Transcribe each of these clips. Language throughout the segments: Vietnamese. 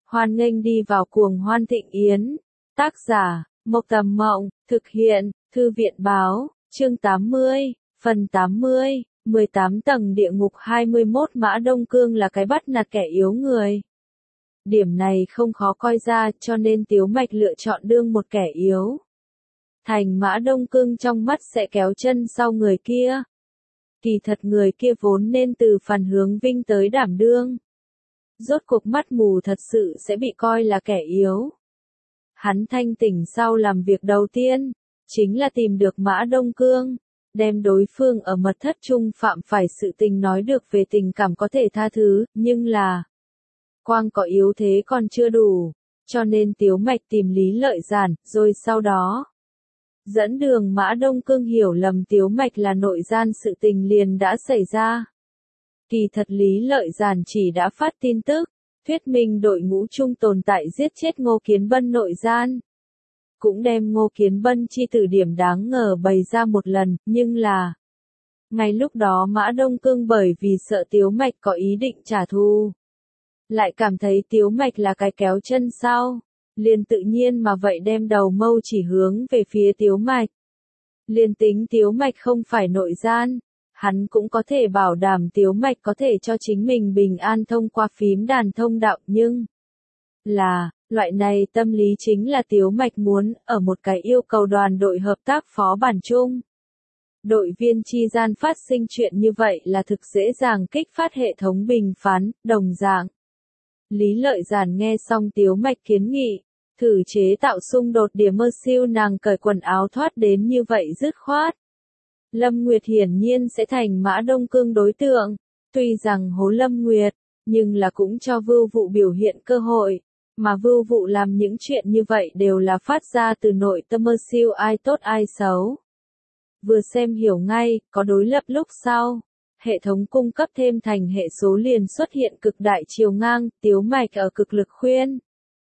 Hoan nghênh đi vào cuồng hoan thịnh yến. Tác giả, Mộc Tầm Mộng, thực hiện, Thư viện báo, chương 80, phần 80, 18 tầng địa ngục 21 Mã Đông Cương là cái bắt nạt kẻ yếu người. Điểm này không khó coi ra cho nên Tiếu Mạch lựa chọn đương một kẻ yếu. Thành Mã Đông Cương trong mắt sẽ kéo chân sau người kia. Kỳ thật người kia vốn nên từ phản hướng vinh tới đảm đương. Rốt cuộc mắt mù thật sự sẽ bị coi là kẻ yếu. Hắn thanh tỉnh sau làm việc đầu tiên, chính là tìm được Mã Đông Cương, đem đối phương ở mật thất chung phạm phải sự tình nói được về tình cảm có thể tha thứ, nhưng là quang có yếu thế còn chưa đủ, cho nên Tiếu Mạch tìm Lý Lợi Giản, rồi sau đó dẫn đường Mã Đông Cương hiểu lầm Tiếu Mạch là nội gian sự tình liền đã xảy ra. Kỳ thật Lý Lợi Giản chỉ đã phát tin tức, thuyết minh đội ngũ chung tồn tại giết chết Ngô Kiến Bân nội gian. Cũng đem Ngô Kiến Bân chi tử điểm đáng ngờ bày ra một lần, nhưng là ngay lúc đó Mã Đông Cương bởi vì sợ Tiếu Mạch có ý định trả thù, lại cảm thấy Tiếu Mạch là cái kéo chân sau, liền tự nhiên mà vậy đem đầu mâu chỉ hướng về phía Tiếu Mạch. Liền tính Tiếu Mạch không phải nội gian, hắn cũng có thể bảo đảm Tiếu Mạch có thể cho chính mình bình an thông qua phím đàn thông đạo, nhưng là, loại này tâm lý chính là Tiếu Mạch muốn ở một cái yêu cầu đoàn đội hợp tác phó bản chung. Đội viên chi gian phát sinh chuyện như vậy là thực dễ dàng kích phát hệ thống bình phán, đồng dạng. Lý Lợi Giản nghe xong Tiếu Mạch kiến nghị, thử chế tạo xung đột điểm mơ siêu nàng cởi quần áo thoát đến như vậy dứt khoát. Lâm Nguyệt hiển nhiên sẽ thành Mã Đông Cương đối tượng, tuy rằng hố Lâm Nguyệt, nhưng là cũng cho Vưu Vụ biểu hiện cơ hội, mà Vưu Vụ làm những chuyện như vậy đều là phát ra từ nội tâm mơ siêu ai tốt ai xấu. Vừa xem hiểu ngay, có đối lập lúc sau. Hệ thống cung cấp thêm thành hệ số liền xuất hiện cực đại chiều ngang, Tiếu Mạch ở cực lực khuyên.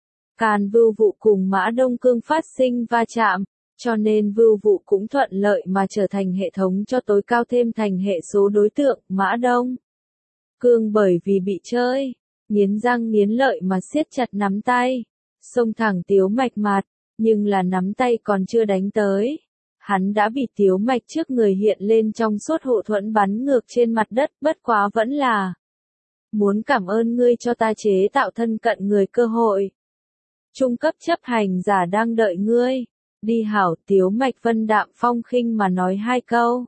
Càn Vưu Vụ cùng Mã Đông Cương phát sinh va chạm, cho nên Vưu Vụ cũng thuận lợi mà trở thành hệ thống cho tối cao thêm thành hệ số đối tượng, Mã Đông Cương bởi vì bị chơi, nghiến răng nghiến lợi mà siết chặt nắm tay, xông thẳng Tiếu Mạch mặt, nhưng là nắm tay còn chưa đánh tới. Hắn đã bị Tiếu Mạch trước người hiện lên trong suốt hộ thuẫn bắn ngược trên mặt đất, bất quá vẫn là muốn cảm ơn ngươi cho ta chế tạo thân cận người cơ hội. Trung cấp chấp hành giả đang đợi ngươi. Đi hảo, Tiếu Mạch vân đạm phong khinh mà nói hai câu.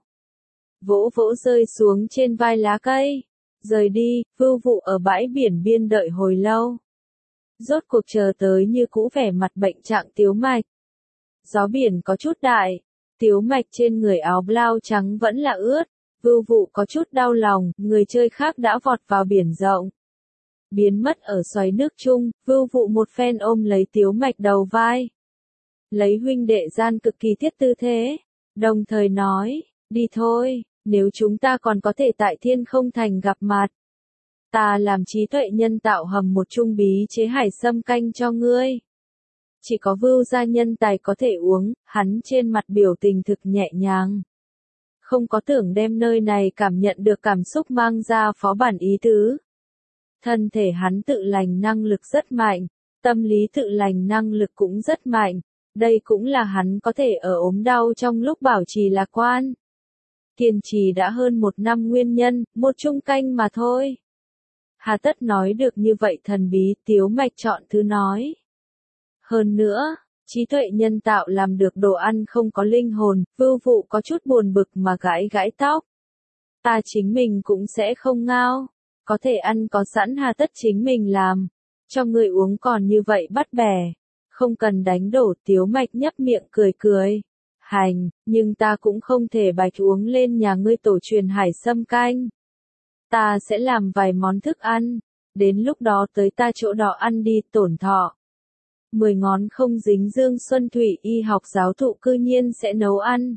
Vỗ vỗ rơi xuống trên vai lá cây. Rời đi, Vưu Vụ ở bãi biển biên đợi hồi lâu. Rốt cuộc chờ tới như cũ vẻ mặt bệnh trạng Tiếu Mạch. Gió biển có chút đại. Tiếu Mạch trên người áo blau trắng vẫn là ướt, Vưu Vụ có chút đau lòng, người chơi khác đã vọt vào biển rộng. Biến mất ở xoáy nước chung, Vưu Vụ một phen ôm lấy Tiếu Mạch đầu vai. Lấy huynh đệ gian cực kỳ thiết tư thế, đồng thời nói, đi thôi, nếu chúng ta còn có thể tại Thiên Không Thành gặp mặt. Ta làm trí tuệ nhân tạo hầm một chung bí chế hải sâm canh cho ngươi. Chỉ có Vưu gia nhân tài có thể uống, hắn trên mặt biểu tình thực nhẹ nhàng. Không có tưởng đem nơi này cảm nhận được cảm xúc mang ra phó bản ý tứ. Thân thể hắn tự lành năng lực rất mạnh, tâm lý tự lành năng lực cũng rất mạnh, đây cũng là hắn có thể ở ốm đau trong lúc bảo trì lạc quan. Kiên trì đã hơn 1 năm nguyên nhân, một chung canh mà thôi. Hà tất nói được như vậy thần bí, Tiếu Mạch chọn thứ nói. Hơn nữa, trí tuệ nhân tạo làm được đồ ăn không có linh hồn, Vưu Vụ có chút buồn bực mà gãi gãi tóc. Ta chính mình cũng sẽ không ngao, có thể ăn có sẵn hà tất chính mình làm, cho người uống còn như vậy bắt bẻ, không cần đánh đổ. Tiếu Mạch nhấp miệng cười cười. Hành, nhưng ta cũng không thể bạch uống lên nhà ngươi tổ truyền hải sâm canh. Ta sẽ làm vài món thức ăn, đến lúc đó tới ta chỗ đó ăn đi, tổn thọ. 10 ngón không dính Dương Xuân Thủy y học giáo thụ cư nhiên sẽ nấu ăn.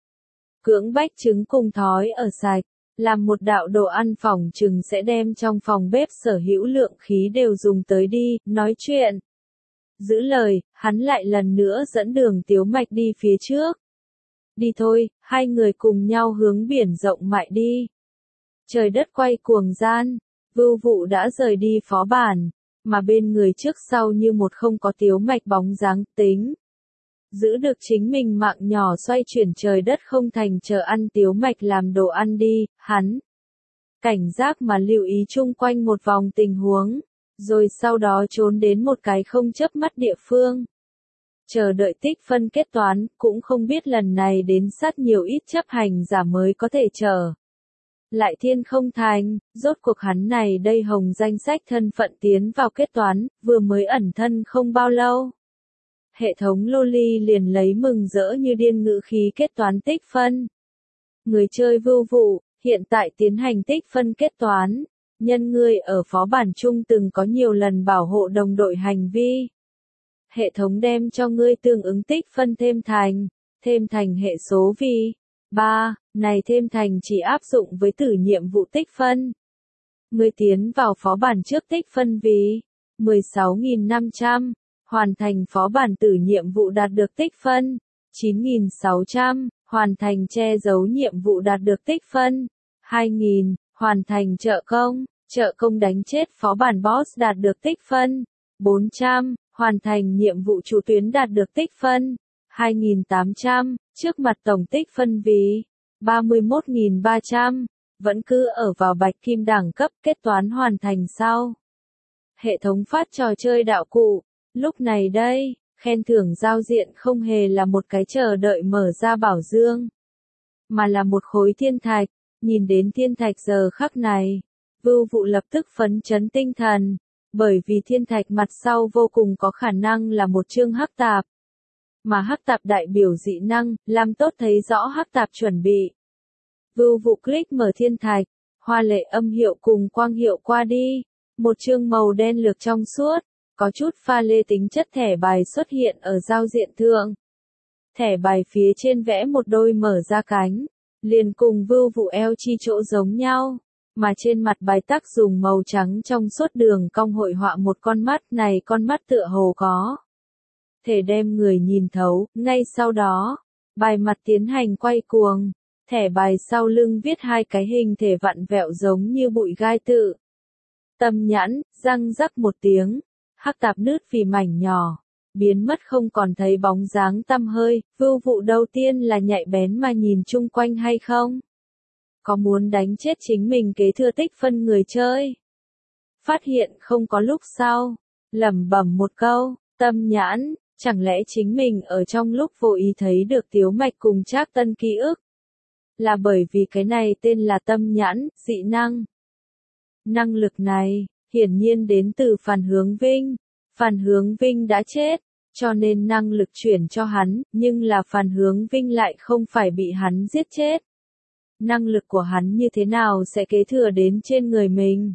Cưỡng bách trứng cùng thói ở sạch, làm một đạo đồ ăn phòng chừng sẽ đem trong phòng bếp sở hữu lượng khí đều dùng tới đi, nói chuyện. Giữ lời, hắn lại lần nữa dẫn đường Tiếu Mạch đi phía trước. Đi thôi, hai người cùng nhau hướng biển rộng mại đi. Trời đất quay cuồng gian, Vưu Vụ đã rời đi phó bản. mà bên người trước sau như một không có Tiếu Mạch bóng dáng tính. Giữ được chính mình mạng nhỏ xoay chuyển trời đất không thành chờ ăn Tiếu Mạch làm đồ ăn đi, hắn. Cảnh giác mà lưu ý chung quanh một vòng tình huống, rồi sau đó trốn đến một cái không chớp mắt địa phương. Chờ đợi tích phân kết toán, cũng không biết lần này đến sát nhiều ít chấp hành giả mới có thể chờ. Lại thiên không thành, rốt cuộc hắn này đây hồng danh sách thân phận tiến vào kết toán, vừa mới ẩn thân không bao lâu. Hệ thống Loli liền lấy mừng rỡ như điên ngữ khí kết toán tích phân. Người chơi vưu vụ, hiện tại tiến hành tích phân kết toán. Nhân ngươi ở phó bản chung từng có nhiều lần bảo hộ đồng đội hành vi. Hệ thống đem cho ngươi tương ứng tích phân thêm thành hệ số vì 3, này thêm thành chỉ áp dụng với tử nhiệm vụ tích phân. Ngươi tiến vào phó bản trước tích phân vì 16.500, hoàn thành phó bản tử nhiệm vụ đạt được tích phân 9.600, hoàn thành che giấu nhiệm vụ đạt được tích phân 2.000, hoàn thành trợ công đánh chết phó bản boss đạt được tích phân 400, hoàn thành nhiệm vụ chủ tuyến đạt được tích phân 2.800, trước mặt tổng tích phân vì 31.300, vẫn cứ ở vào bạch kim đẳng cấp. Kết toán hoàn thành sau. Hệ thống phát trò chơi đạo cụ, lúc này đây, khen thưởng giao diện không hề là một cái chờ đợi mở ra bảo dương, mà là một khối thiên thạch. Nhìn đến thiên thạch giờ khắc này, vưu vụ lập tức phấn chấn tinh thần, bởi vì thiên thạch mặt sau vô cùng có khả năng là một chương hắc tạp. Mà hắc tạp đại biểu dị năng, làm tốt thấy rõ hắc tạp chuẩn bị. Vưu vụ click mở thiên thạch, hoa lệ âm hiệu cùng quang hiệu qua đi, một chương màu đen lược trong suốt, có chút pha lê tính chất thẻ bài xuất hiện ở giao diện thượng. Thẻ bài phía trên vẽ một đôi mở ra cánh, liền cùng vưu vụ eo chi chỗ giống nhau, mà trên mặt bài tắc dùng màu trắng trong suốt đường cong hội họa một con mắt, này con mắt tựa hồ có thể đem người nhìn thấu. Ngay sau đó, bài mặt tiến hành quay cuồng, thẻ bài sau lưng viết hai cái hình thể vặn vẹo giống như bụi gai tự. Tâm nhãn, răng rắc một tiếng, hắc tạp nứt vì mảnh nhỏ, biến mất không còn thấy bóng dáng tăm hơi. Vưu vụ đầu tiên là nhạy bén mà nhìn chung quanh hay không? Có muốn đánh chết chính mình kế thừa tích phân người chơi? Phát hiện không có lúc sau, lẩm bẩm một câu, tâm nhãn, chẳng lẽ chính mình ở trong lúc vô ý thấy được Tiếu Mạch cùng Trác Tân ký ức? Là bởi vì cái này tên là tâm nhãn, dị năng. Năng lực này, hiển nhiên đến từ Phàn Hướng Vinh. Phàn Hướng Vinh đã chết, cho nên năng lực chuyển cho hắn, nhưng là Phàn Hướng Vinh lại không phải bị hắn giết chết. Năng lực của hắn như thế nào sẽ kế thừa đến trên người mình?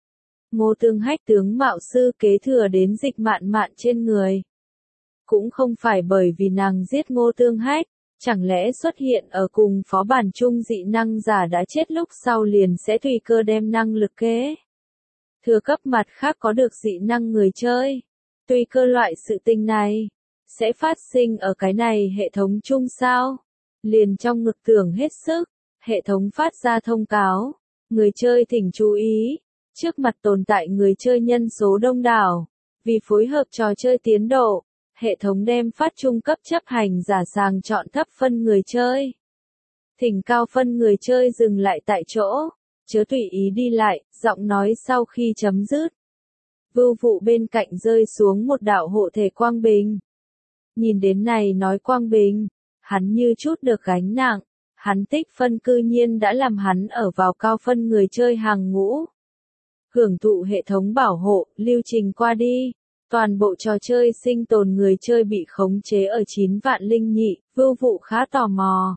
Ngô Tương Hách tướng mạo sư kế thừa đến Dịch Mạn Mạn trên người. Cũng không phải bởi vì nàng giết Ngô Tương Hách, chẳng lẽ xuất hiện ở cùng phó bản chung dị năng giả đã chết lúc sau liền sẽ tùy cơ đem năng lực kế thừa cấp mặt khác có được dị năng người chơi. Tùy cơ loại sự tình này, sẽ phát sinh ở cái này hệ thống chung sao? Liền trong ngực tưởng hết sức, hệ thống phát ra thông cáo. Người chơi thỉnh chú ý, trước mặt tồn tại người chơi nhân số đông đảo. Vì phối hợp trò chơi tiến độ, hệ thống đem phát trung cấp chấp hành giả sàng chọn thấp phân người chơi. Thỉnh cao phân người chơi dừng lại tại chỗ, chớ tùy ý đi lại, giọng nói sau khi chấm dứt. Vưu vụ bên cạnh rơi xuống một đạo hộ thể quang bình. Nhìn đến này nói quang bình, hắn như chút được gánh nặng, hắn tích phân cư nhiên đã làm hắn ở vào cao phân người chơi hàng ngũ. Hưởng thụ hệ thống bảo hộ, lưu trình qua đi. Toàn bộ trò chơi sinh tồn người chơi bị khống chế ở 9 vạn linh nhị, Vưu vụ khá tò mò.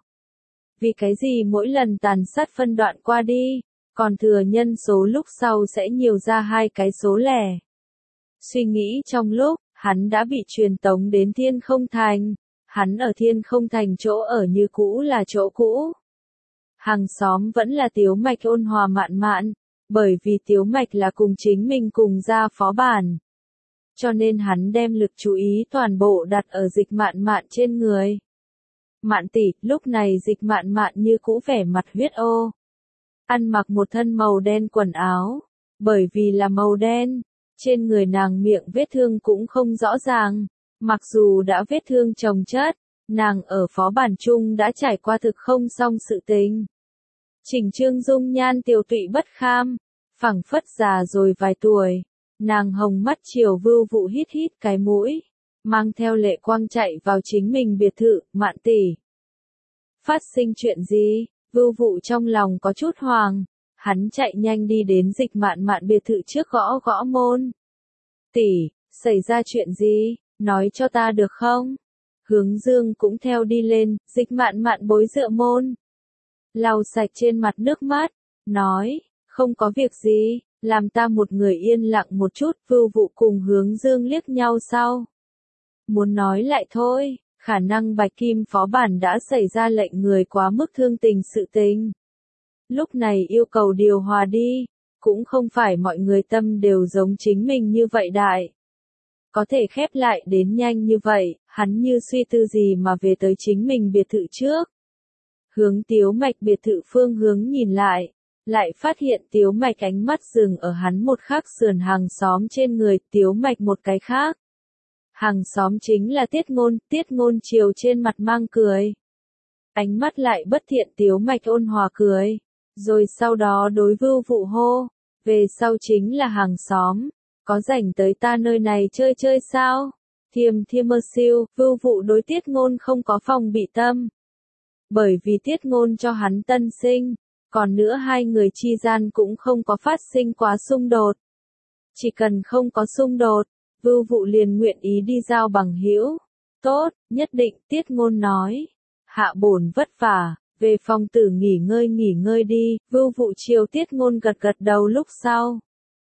Vì cái gì mỗi lần tàn sát phân đoạn qua đi, còn thừa nhân số lúc sau sẽ nhiều ra hai cái số lẻ. Suy nghĩ trong lúc, hắn đã bị truyền tống đến Thiên Không Thành. Hắn ở Thiên Không Thành chỗ ở như cũ là chỗ cũ. Hàng xóm vẫn là Tiếu Mạch ôn hòa mạn mạn, bởi vì Tiếu Mạch là cùng chính mình cùng ra phó bản. Cho nên hắn đem lực chú ý toàn bộ đặt ở Dịch Mạn Mạn trên người. Mạn tỷ, lúc này Dịch Mạn Mạn như cũ vẻ mặt huyết ô. Ăn mặc một thân màu đen quần áo. Bởi vì là màu đen, Trên người nàng miệng vết thương cũng không rõ ràng, mặc dù đã vết thương chồng chất, nàng ở phó bản chung đã trải qua thực không xong sự tình. Chỉnh Trương dung nhan tiều tụy bất kham, phảng phất già rồi vài tuổi, nàng hồng mắt chiều Vưu Vụ hít hít cái mũi, mang theo lệ quang chạy vào chính mình biệt thự. Mạn tỷ, phát sinh chuyện gì? Vưu Vụ trong lòng có chút hoàng, hắn chạy nhanh đi đến Dịch Mạn Mạn biệt thự trước gõ gõ môn. Tỷ, xảy ra chuyện gì? Nói cho ta được không? Hướng Dương cũng theo đi lên. Dịch Mạn Mạn bối dựa môn, lau sạch trên mặt nước mắt, nói, không có việc gì, làm ta một người yên lặng một chút. Vưu Vụ cùng Hướng Dương liếc nhau sau, muốn nói lại thôi, khả năng Bạch Kim phó bản đã xảy ra lệnh người quá mức thương tình sự tình. Lúc này yêu cầu điều hòa đi, cũng không phải mọi người tâm đều giống chính mình như vậy đại. Có thể khép lại đến nhanh như vậy, hắn như suy tư gì mà về tới chính mình biệt thự trước. Hướng Tiếu Mạch biệt thự phương hướng nhìn lại phát hiện Tiếu Mạch ánh mắt dừng ở hắn một khắc sườn hàng xóm trên người. Tiếu Mạch một cái khác hàng xóm chính là Tiết Ngôn chiều trên mặt mang cười. Ánh mắt lại bất thiện. Tiếu Mạch ôn hòa cười, rồi sau đó đối Vưu Vụ hô, về sau chính là hàng xóm, có rảnh tới ta nơi này chơi chơi sao? Thiêm mơ siêu. Vưu Vụ đối Tiết Ngôn không có phòng bị tâm, bởi vì Tiết Ngôn cho hắn tân sinh, còn nữa hai người chi gian cũng không có phát sinh quá xung đột. Chỉ cần không có xung đột, Vưu Vụ liền nguyện ý đi giao bằng hữu. Tốt, nhất định. Tiết Ngôn nói, hạ bổn vất vả, về phòng tử nghỉ ngơi đi. Vưu Vụ chiều Tiết Ngôn gật gật đầu lúc sau,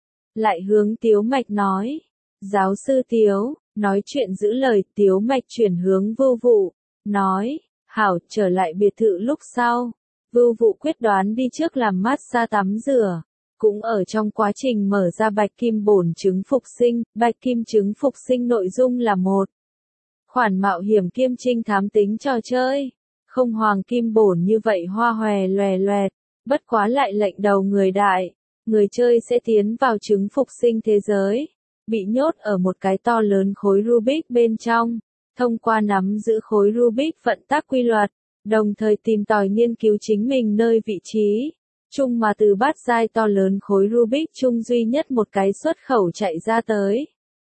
lại hướng Tiếu Mạch nói, giáo sư Tiếu, nói chuyện giữ lời. Tiếu Mạch chuyển hướng Vưu Vụ, nói, hảo. Trở lại biệt thự lúc sau, Vưu Vụ quyết đoán đi trước làm massage tắm rửa, cũng ở trong quá trình mở ra Bạch Kim bổn chứng phục sinh. Bạch Kim chứng phục sinh nội dung là một khoản mạo hiểm kiêm trinh thám tính trò chơi, không Hoàng Kim bổn như vậy hoa hòe loè loẹt, bất quá lại lệnh đầu người đại. Người chơi sẽ tiến vào chứng phục sinh thế giới, bị nhốt ở một cái to lớn khối Rubik bên trong, thông qua nắm giữ khối Rubik vận tắc quy luật, đồng thời tìm tòi nghiên cứu chính mình nơi vị trí chung mà từ bát giai to lớn khối Rubik chung duy nhất một cái xuất khẩu chạy ra tới.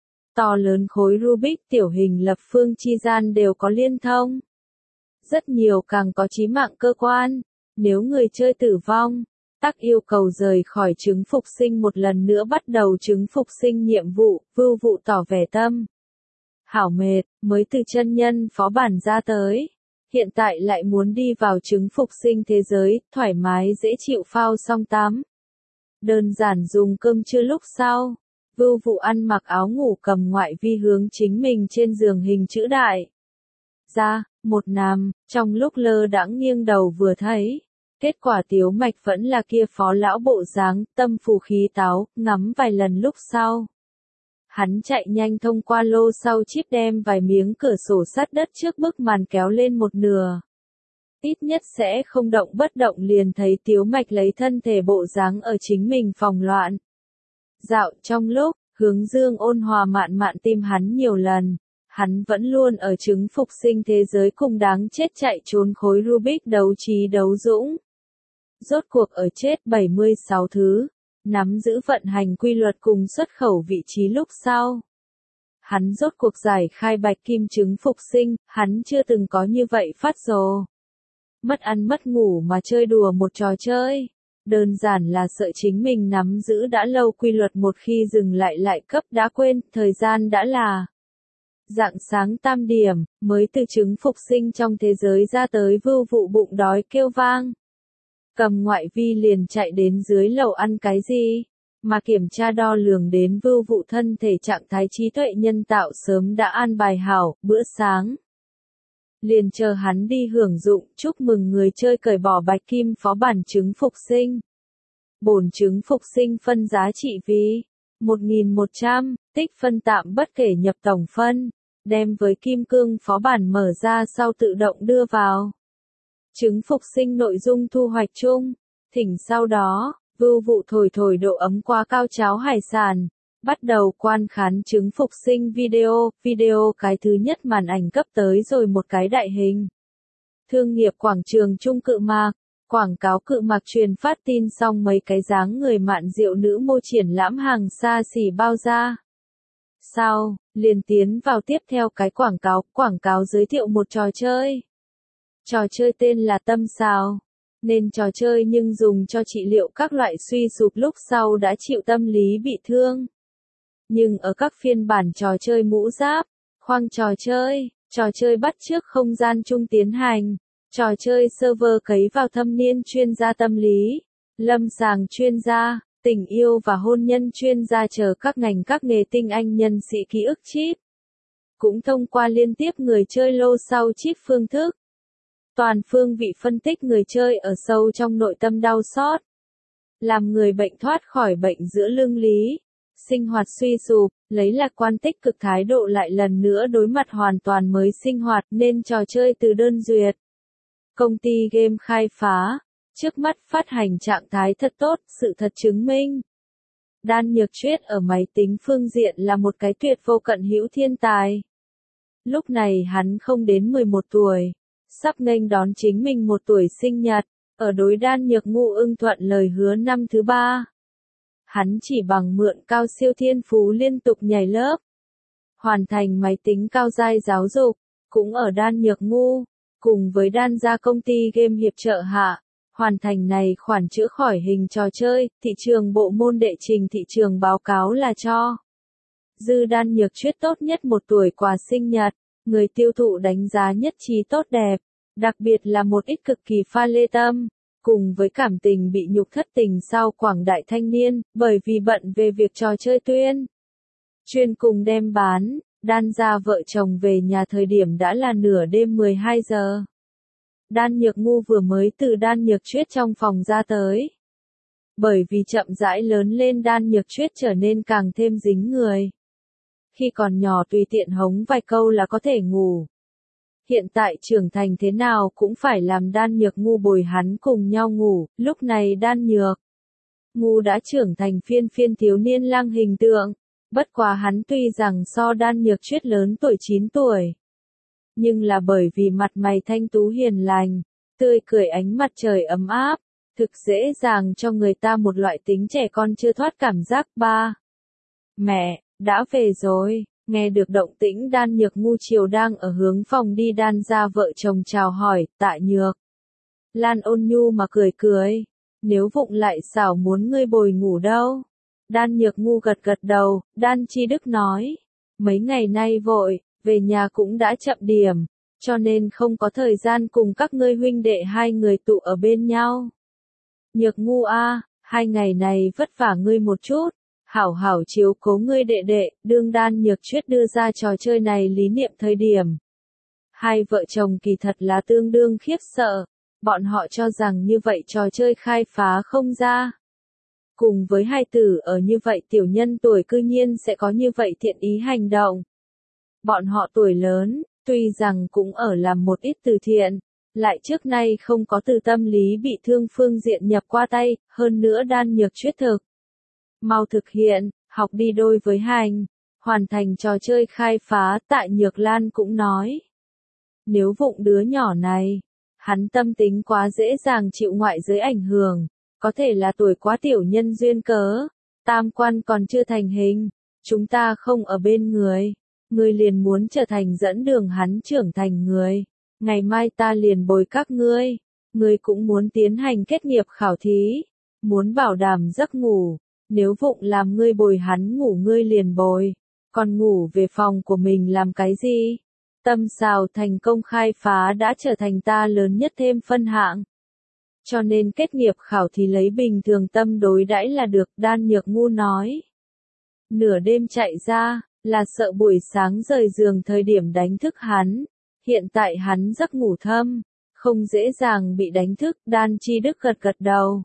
To lớn khối Rubik tiểu hình lập phương chi gian đều có liên thông, rất nhiều càng có chí mạng cơ quan. Nếu người chơi tử vong, tắc yêu cầu rời khỏi chứng phục sinh một lần nữa bắt đầu chứng phục sinh nhiệm vụ. Vưu Vụ tỏ vẻ tâm hảo mệt, mới từ chân nhân phó bản ra tới, hiện tại lại muốn đi vào chứng phục sinh thế giới, thoải mái dễ chịu phao xong tắm, đơn giản dùng cơm trưa lúc sau, Vưu Vụ ăn mặc áo ngủ cầm ngoại vi hướng chính mình trên giường hình chữ đại ra, một nằm, trong lúc lơ đãng nghiêng đầu vừa thấy, kết quả Tiếu Mạch vẫn là kia phó lão bộ dáng, tâm phù khí táo. Ngắm vài lần lúc sau, hắn chạy nhanh thông qua lô sau chip đem vài miếng cửa sổ sát đất trước bức màn kéo lên một nửa. Ít nhất sẽ không động bất động liền thấy Tiếu Mạch lấy thân thể bộ dáng ở chính mình phòng loạn dạo. Trong lúc, Hướng Dương ôn hòa mạn mạn tìm hắn nhiều lần, hắn vẫn luôn ở chứng phục sinh thế giới cùng đáng chết chạy trốn khối Rubik đấu trí đấu dũng. Rốt cuộc ở chết 76 thứ, nắm giữ vận hành quy luật cùng xuất khẩu vị trí lúc sau. Hắn rốt cuộc giải khai Bạch Kim chứng phục sinh, hắn chưa từng có như vậy phát rồ. Mất ăn mất ngủ mà chơi đùa một trò chơi. Đơn giản là sợ chính mình nắm giữ đã lâu quy luật một khi dừng lại cấp đã quên, thời gian đã là rạng sáng 8 điểm, mới từ chứng phục sinh trong thế giới ra tới. Vưu Vụ bụng đói kêu vang, cầm ngoại vi liền chạy đến dưới lầu ăn cái gì, mà kiểm tra đo lường đến Vưu Vụ thân thể trạng thái trí tuệ nhân tạo sớm đã an bài hảo. Bữa sáng liền chờ hắn đi hưởng dụng. Chúc mừng người chơi cởi bỏ Bạch Kim phó bản chứng phục sinh. Bổn chứng phục sinh phân giá trị vì 1.100, tích phân tạm bất kể nhập tổng phân, đem với Kim Cương phó bản mở ra sau tự động đưa vào chứng phục sinh nội dung thu hoạch chung. Thỉnh sau đó, Vưu Vụ thổi độ ấm qua cao cháo hải sản, Bắt đầu quan khán chứng phục sinh video cái thứ nhất màn ảnh cấp tới rồi một cái đại hình. Thương nghiệp quảng trường Trung Cự Mạc, quảng cáo Cự Mạc truyền phát tin xong mấy cái dáng người mạn diệu nữ mô triển lãm hàng xa xỉ bao ra. Sau, liền tiến vào tiếp theo cái quảng cáo giới thiệu một trò chơi. Trò chơi tên là Tâm Sào. Nên trò chơi nhưng dùng cho trị liệu các loại suy sụp lúc sau đã chịu tâm lý bị thương. Nhưng ở các phiên bản trò chơi mũ giáp, khoang trò chơi bắt chước không gian chung tiến hành, trò chơi server cấy vào thâm niên chuyên gia tâm lý, lâm sàng chuyên gia, tình yêu và hôn nhân chuyên gia chờ các ngành các nghề tinh anh nhân sĩ ký ức chip. Cũng thông qua liên tiếp người chơi lô sau chip phương thức. Toàn phương vị phân tích người chơi ở sâu trong nội tâm đau xót. Làm người bệnh thoát khỏi bệnh giữa lưng lý. Sinh hoạt suy sụp, lấy lạc quan tích cực thái độ lại lần nữa đối mặt hoàn toàn mới sinh hoạt nên trò chơi từ đơn duyệt. Công ty game khai phá, trước mắt phát hành trạng thái thật tốt, sự thật chứng minh. Đan Nhược Chuyết ở máy tính phương diện là một cái tuyệt vô cận hữu thiên tài. Lúc này hắn không đến 11 tuổi, sắp nghênh đón chính mình 1 tuổi sinh nhật, ở đối Đan Nhược Ngu ưng thuận lời hứa năm thứ 3. Hắn chỉ bằng mượn cao siêu thiên phú liên tục nhảy lớp, hoàn thành máy tính cao giai giáo dục, cũng ở Đan Nhược Ngu, cùng với Đan gia công ty game hiệp trợ hạ, hoàn thành này khoản chữa khỏi hình trò chơi, thị trường bộ môn đệ trình thị trường báo cáo là cho. Dư Đan Nhược Chuyết tốt nhất 1 tuổi quà sinh nhật, người tiêu thụ đánh giá nhất trí tốt đẹp, đặc biệt là một ít cực kỳ pha lê tâm. Cùng với cảm tình bị nhục thất tình sau quảng đại thanh niên, bởi vì bận về việc trò chơi chuyên cùng đem bán, Đan gia vợ chồng về nhà thời điểm đã là nửa đêm 12 giờ. Đan Nhược Ngu vừa mới từ Đan Nhược Chuyết trong phòng ra tới. Bởi vì chậm rãi lớn lên Đan Nhược Chuyết trở nên càng thêm dính người. Khi còn nhỏ tùy tiện hống vài câu là có thể ngủ. Hiện tại trưởng thành thế nào cũng phải làm Đan Nhược Ngu bồi hắn cùng nhau ngủ, lúc này Đan Nhược Ngu đã trưởng thành phiên thiếu niên lang hình tượng, bất quá hắn tuy rằng so Đan Nhược Chuyết lớn tuổi 9 tuổi. Nhưng là bởi vì mặt mày thanh tú hiền lành, tươi cười ánh mặt trời ấm áp, thực dễ dàng cho người ta một loại tính trẻ con chưa thoát cảm giác ba. Mẹ, đã về rồi. Nghe được động tĩnh Đan Nhược Ngu chiều đang ở hướng phòng đi Đan gia vợ chồng chào hỏi, Tạ Nhược Lan ôn nhu mà cười, nếu vụng lại xảo muốn ngươi bồi ngủ đâu. Đan Nhược Ngu gật đầu, Đan Chi Đức nói, mấy ngày nay vội, về nhà cũng đã chậm điểm, cho nên không có thời gian cùng các ngươi huynh đệ hai người tụ ở bên nhau. Nhược Ngu a, 2 ngày này vất vả ngươi một chút. Hảo hảo chiếu cố ngươi đệ đệ, đương Đan Nhược Chuyết đưa ra trò chơi này lý niệm thời điểm. Hai vợ chồng kỳ thật là tương đương khiếp sợ, bọn họ cho rằng như vậy trò chơi khai phá không ra. Cùng với hai tử ở như vậy tiểu nhân tuổi cư nhiên sẽ có như vậy thiện ý hành động. Bọn họ tuổi lớn, tuy rằng cũng ở làm một ít từ thiện, lại trước nay không có từ tâm lý bị thương phương diện nhập qua tay, hơn nữa Đan Nhược Chuyết thực. Mau thực hiện, học đi đôi với hành, hoàn thành trò chơi khai phá, Tạ Nhược Lan cũng nói. Nếu vụng đứa nhỏ này, hắn tâm tính quá dễ dàng chịu ngoại giới ảnh hưởng, có thể là tuổi quá tiểu nhân duyên cớ, tam quan còn chưa thành hình, chúng ta không ở bên người liền muốn trở thành dẫn đường hắn trưởng thành người, ngày mai ta liền bồi các ngươi cũng muốn tiến hành kết nghiệp khảo thí, muốn bảo đảm giấc ngủ. Nếu vụng làm ngươi bồi hắn ngủ ngươi liền bồi, còn ngủ về phòng của mình làm cái gì? Tâm Sào thành công khai phá đã trở thành ta lớn nhất thêm phân hạng. Cho nên kết nghiệp khảo thì lấy bình thường tâm đối đãi là được, Đan Nhược Ngu nói. Nửa đêm chạy ra, là sợ buổi sáng rời giường thời điểm đánh thức hắn. Hiện tại hắn giấc ngủ thâm, không dễ dàng bị đánh thức, Đan Chi Đức gật đầu.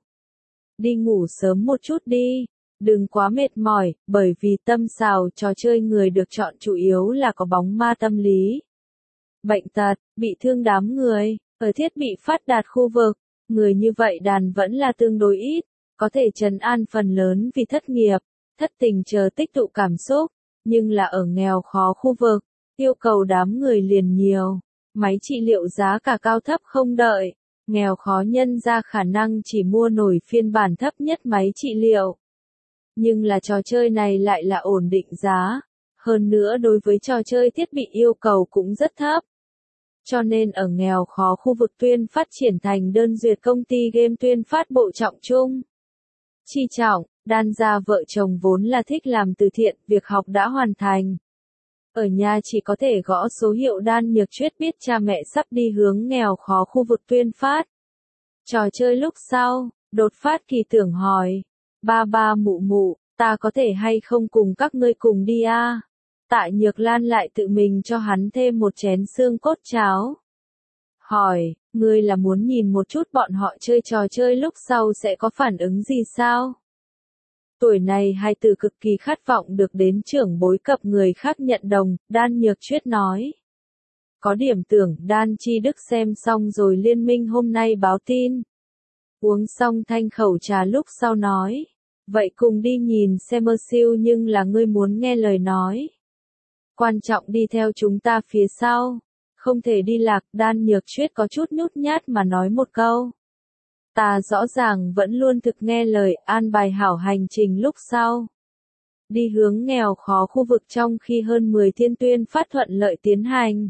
Đi ngủ sớm một chút đi. Đừng quá mệt mỏi, bởi vì Tâm Sào trò chơi người được chọn chủ yếu là có bóng ma tâm lý. Bệnh tật, bị thương đám người, ở thiết bị phát đạt khu vực, người như vậy đàn vẫn là tương đối ít, có thể trấn an phần lớn vì thất nghiệp, thất tình chờ tích tụ cảm xúc, nhưng là ở nghèo khó khu vực, yêu cầu đám người liền nhiều, máy trị liệu giá cả cao thấp không đợi, nghèo khó nhân ra khả năng chỉ mua nổi phiên bản thấp nhất máy trị liệu. Nhưng là trò chơi này lại là ổn định giá, hơn nữa đối với trò chơi thiết bị yêu cầu cũng rất thấp. Cho nên ở nghèo khó khu vực tuyên phát triển thành đơn duyệt công ty game tuyên phát bộ trọng trung. Chi trọng, Đan gia vợ chồng vốn là thích làm từ thiện, việc học đã hoàn thành. Ở nhà chỉ có thể gõ số hiệu Đan Nhược Chuyết biết cha mẹ sắp đi hướng nghèo khó khu vực tuyên phát. Trò chơi lúc sau, đột phát kỳ tưởng hỏi, ba ba mụ mụ, ta có thể hay không cùng các ngươi cùng đi a? Tạ Nhược Lan lại tự mình cho hắn thêm một chén xương cốt cháo. Hỏi, ngươi là muốn nhìn một chút bọn họ chơi trò chơi lúc sau sẽ có phản ứng gì sao? Tuổi này hai từ cực kỳ khát vọng được đến trưởng bối cập người khác nhận đồng, Đan Nhược Chuyết nói. Có điểm tưởng Đan Chi Đức xem xong rồi liên minh hôm nay báo tin. Uống xong thanh khẩu trà lúc sau nói. Vậy cùng đi nhìn xem mơ siêu nhưng là ngươi muốn nghe lời nói. Quan trọng đi theo chúng ta phía sau. Không thể đi lạc, Đan Nhược Chuyết có chút nhút nhát mà nói một câu. Ta rõ ràng vẫn luôn thực nghe lời an bài hảo hành trình lúc sau. Đi hướng nghèo khó khu vực trong khi hơn 10 thiên tuyên phát thuận lợi tiến hành.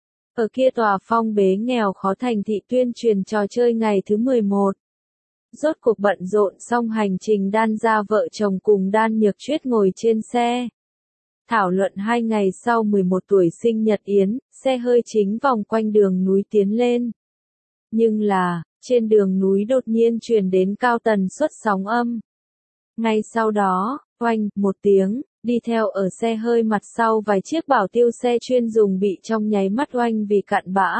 Ở kia tòa phong bế nghèo khó thành thị tuyên truyền trò chơi ngày thứ 11. Rốt cuộc bận rộn xong hành trình Đan gia vợ chồng cùng Đan Nhược Chuyết ngồi trên xe. Thảo luận 2 ngày sau 11 tuổi sinh nhật yến, xe hơi chính vòng quanh đường núi tiến lên. Nhưng là, trên đường núi đột nhiên truyền đến cao tần suất sóng âm. Ngay sau đó, oanh, một tiếng, đi theo ở xe hơi mặt sau vài chiếc bảo tiêu xe chuyên dùng bị trong nháy mắt oanh vì cạn bã.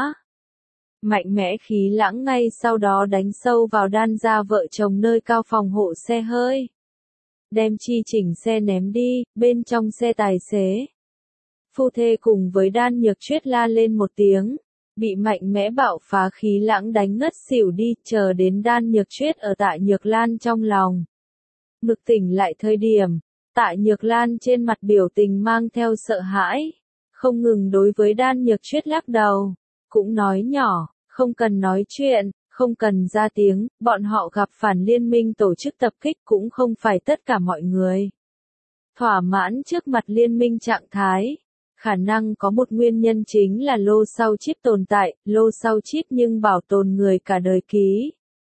Mạnh mẽ khí lãng ngay sau đó đánh sâu vào Đan gia vợ chồng nơi cao phòng hộ xe hơi. Đem chi chỉnh xe ném đi, bên trong xe tài xế. Phu thê cùng với Đan Nhược Chuyết la lên một tiếng. Bị mạnh mẽ bạo phá khí lãng đánh ngất xỉu đi, chờ đến Đan Nhược Chuyết ở Tạ Nhược Lan trong lòng. Ngực tỉnh lại thời điểm, Tạ Nhược Lan trên mặt biểu tình mang theo sợ hãi, không ngừng đối với Đan Nhược Chuyết lắc đầu, cũng nói nhỏ, không cần nói chuyện, không cần ra tiếng, bọn họ gặp phản liên minh tổ chức tập kích cũng không phải tất cả mọi người. Thỏa mãn trước mặt liên minh trạng thái. Khả năng có một nguyên nhân chính là lô sau chip tồn tại, lô sau chip nhưng bảo tồn người cả đời ký.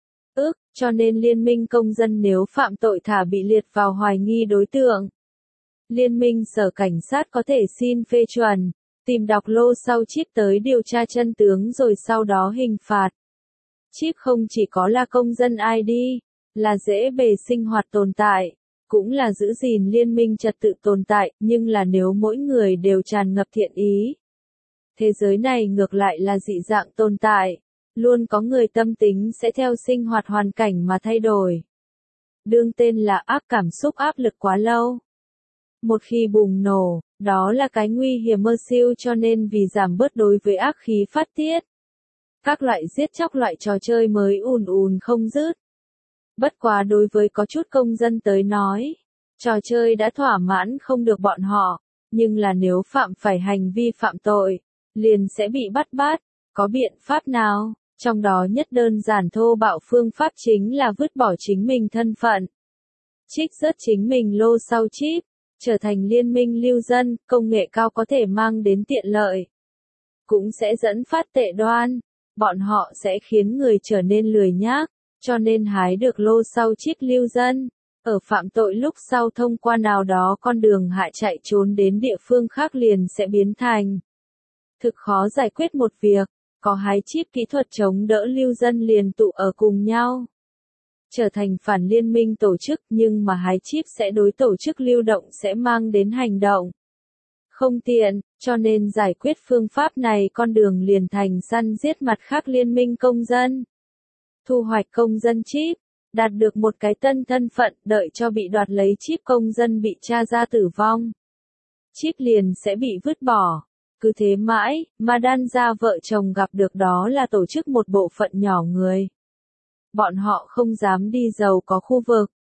Cho nên liên minh công dân nếu phạm tội thả bị liệt vào hoài nghi đối tượng. Liên minh sở cảnh sát có thể xin phê chuẩn, tìm đọc lô sau chip tới điều tra chân tướng rồi sau đó hình phạt. Chip không chỉ có là công dân ID, là dễ bề sinh hoạt tồn tại. Cũng là giữ gìn liên minh trật tự tồn tại, nhưng là nếu mỗi người đều tràn ngập thiện ý. Thế giới này ngược lại là dị dạng tồn tại, luôn có người tâm tính sẽ theo sinh hoạt hoàn cảnh mà thay đổi. Đương tên là ác cảm xúc áp lực quá lâu. Một khi bùng nổ, đó là cái nguy hiểm mơ siêu cho nên vì giảm bớt đối với ác khí phát tiết. Các loại giết chóc loại trò chơi mới ùn ùn không dứt. Bất quá đối với có chút công dân tới nói, trò chơi đã thỏa mãn không được bọn họ, nhưng là nếu phạm phải hành vi phạm tội, liền sẽ bị bắt, có biện pháp nào, trong đó nhất đơn giản thô bạo phương pháp chính là vứt bỏ chính mình thân phận. Trích rớt chính mình lô sau chip, trở thành liên minh lưu dân, công nghệ cao có thể mang đến tiện lợi. Cũng sẽ dẫn phát tệ đoan, bọn họ sẽ khiến người trở nên lười nhác. Cho nên hái được lô sau chip lưu dân, ở phạm tội lúc sau thông qua nào đó con đường hại chạy trốn đến địa phương khác liền sẽ biến thành. Thực khó giải quyết một việc, có hái chip kỹ thuật chống đỡ lưu dân liền tụ ở cùng nhau. Trở thành phản liên minh tổ chức nhưng mà hái chip sẽ đối tổ chức lưu động sẽ mang đến hành động. Không tiện, cho nên giải quyết phương pháp này con đường liền thành săn giết mặt khác liên minh công dân. Thu hoạch công dân chip, đạt được một cái tân thân phận đợi cho bị đoạt lấy chip công dân bị tra ra tử vong. Chip liền sẽ bị vứt bỏ. Cứ thế mãi, mà Đan gia vợ chồng gặp được đó là tổ chức một bộ phận nhỏ người. Bọn họ không dám đi giàu có khu vực,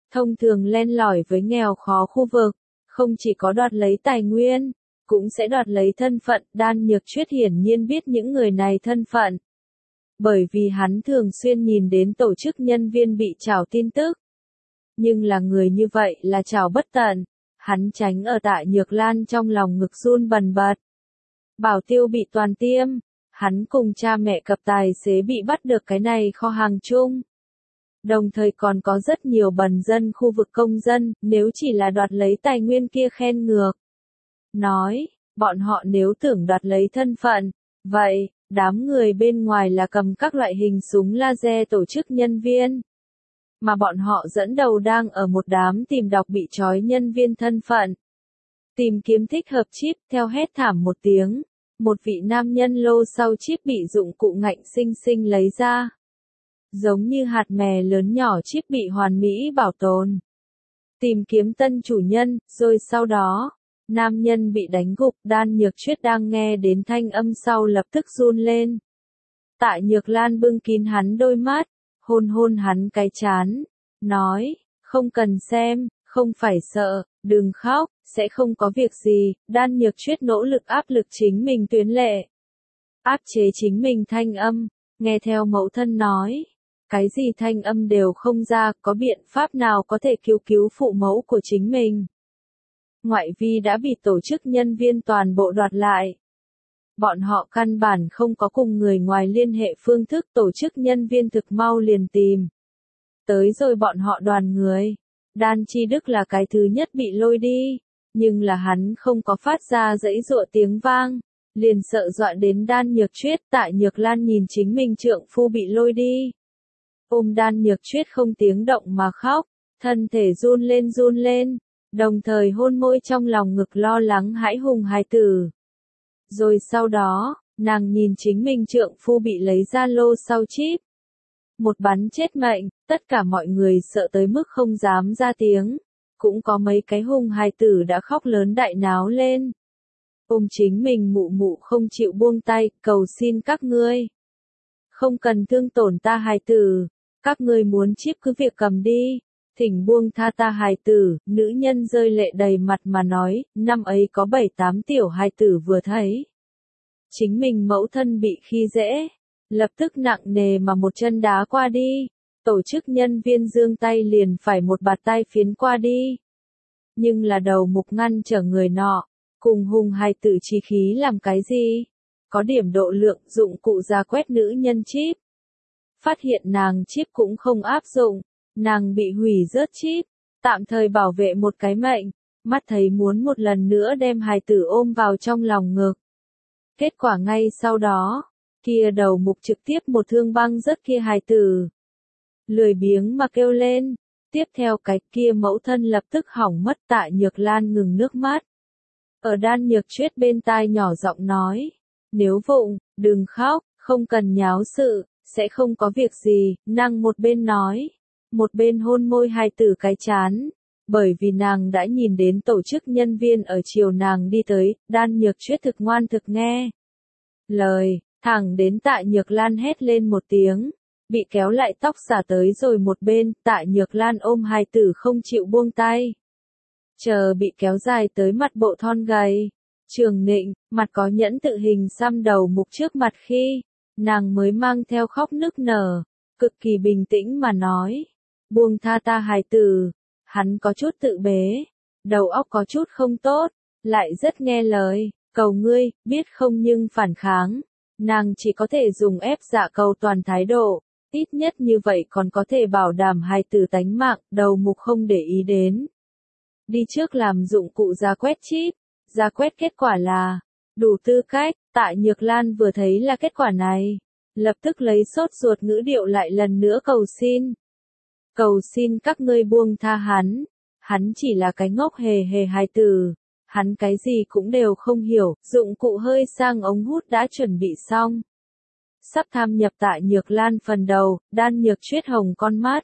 thông thường len lỏi với nghèo khó khu vực, không chỉ có đoạt lấy tài nguyên, cũng sẽ đoạt lấy thân phận. Đan Nhược Chuyết hiển nhiên biết những người này thân phận, bởi vì hắn thường xuyên nhìn đến tổ chức nhân viên bị trảo tin tức. Nhưng là người như vậy là trảo bất tận, hắn tránh ở Tạ Nhược Lan trong lòng ngực run bần bật. Bảo tiêu bị toàn tiêm, hắn cùng cha mẹ cặp tài xế bị bắt được cái này kho hàng chung. Đồng thời còn có rất nhiều bần dân khu vực công dân, nếu chỉ là đoạt lấy tài nguyên kia khen ngược. Nói, bọn họ nếu tưởng đoạt lấy thân phận, vậy, đám người bên ngoài là cầm các loại hình súng laser tổ chức nhân viên. Mà bọn họ dẫn đầu đang ở một đám tìm đọc bị trói nhân viên thân phận. Tìm kiếm thích hợp chip, theo hét thảm một tiếng. Một vị nam nhân lô sau chip bị dụng cụ ngạnh xinh xinh lấy ra. Giống như hạt mè lớn nhỏ chip bị hoàn mỹ bảo tồn. Tìm kiếm tân chủ nhân, rồi sau đó, nam nhân bị đánh gục. Đan Nhược Chuyết đang nghe đến thanh âm sau lập tức run lên. Tạ Nhược Lan bưng kín hắn đôi mắt, hôn hôn hắn cái trán, nói, không cần xem, không phải sợ, đừng khóc, sẽ không có việc gì. Đan Nhược Chuyết nỗ lực áp lực chính mình tuyến lệ, áp chế chính mình thanh âm, nghe theo mẫu thân nói, cái gì thanh âm đều không ra, có biện pháp nào có thể cứu phụ mẫu của chính mình. Ngoại vi đã bị tổ chức nhân viên toàn bộ đoạt lại. Bọn họ căn bản không có cùng người ngoài liên hệ phương thức, tổ chức nhân viên thực mau liền tìm. Tới rồi bọn họ đoàn người. Đan Chi Đức là cái thứ nhất bị lôi đi, nhưng là hắn không có phát ra giãy giụa tiếng vang, liền sợ dọa đến Đan Nhược Chuyết. Tạ Nhược Lan nhìn chính mình trượng phu bị lôi đi, ôm Đan Nhược Chuyết không tiếng động mà khóc, thân thể run lên, đồng thời hôn môi trong lòng ngực lo lắng hãi hùng hài tử. Rồi sau đó, nàng nhìn chính mình trượng phu bị lấy ra lô sau chip. Một bắn chết mệnh, tất cả mọi người sợ tới mức không dám ra tiếng. Cũng có mấy cái hùng hài tử đã khóc lớn đại náo lên. Ôm chính mình mụ mụ không chịu buông tay, cầu xin các ngươi. Không cần thương tổn ta hài tử, các ngươi muốn chip cứ việc cầm đi. Thỉnh buông tha ta hài tử, nữ nhân rơi lệ đầy mặt mà nói, năm ấy có 7-8 tiểu hài tử vừa thấy. Chính mình mẫu thân bị khi dễ, lập tức nặng nề mà một chân đá qua đi, tổ chức nhân viên giương tay liền phải một bạt tay phiến qua đi. Nhưng là đầu mục ngăn trở người nọ, cùng hùng hài tử chí khí làm cái gì? Có điểm độ lượng dụng cụ ra quét nữ nhân chip. Phát hiện nàng chip cũng không áp dụng. Nàng bị hủy rớt chip, tạm thời bảo vệ một cái mệnh, mắt thấy muốn một lần nữa đem hài tử ôm vào trong lòng ngực. Kết quả ngay sau đó, kia đầu mục trực tiếp một thương băng rớt kia hài tử. Lười biếng mà kêu lên, tiếp theo cái kia mẫu thân lập tức hỏng mất. Tạ Nhược Lan ngừng nước mắt. Ở Đan Nhược Chuyết bên tai nhỏ giọng nói, nếu vụng, đừng khóc, không cần nháo sự, sẽ không có việc gì. Nàng một bên nói, một bên hôn môi hài tử cái trán, bởi vì nàng đã nhìn đến tổ chức nhân viên ở chiều nàng đi tới. Đan Nhược Chuyết thực ngoan thực nghe lời, thẳng đến Tạ Nhược Lan hét lên một tiếng, bị kéo lại tóc xả tới rồi một bên. Tạ Nhược Lan ôm hài tử không chịu buông tay, chờ bị kéo dài tới mặt bộ thon gầy, trường nịnh, mặt có nhẫn tự hình xăm đầu mục trước mặt khi, nàng mới mang theo khóc nức nở, cực kỳ bình tĩnh mà nói, buông tha ta hài tử. Hắn có chút tự bế, đầu óc có chút không tốt, lại rất nghe lời, cầu ngươi, biết không, nhưng phản kháng. Nàng chỉ có thể dùng ép dạ cầu toàn thái độ, ít nhất như vậy còn có thể bảo đảm hài tử tánh mạng. Đầu mục không để ý đến. Đi trước làm dụng cụ ra quét chip, ra quét kết quả là đủ tư cách. Tạ Nhược Lan vừa thấy là kết quả này, lập tức lấy sốt ruột ngữ điệu lại lần nữa cầu xin. Cầu xin các ngươi buông tha hắn chỉ là cái ngốc hề hề hài tử, hắn cái gì cũng đều không hiểu. Dụng cụ hơi sang ống hút đã chuẩn bị xong, sắp tham nhập Tạ Nhược Lan phần đầu. Đan Nhược Chuyết hồng con mắt,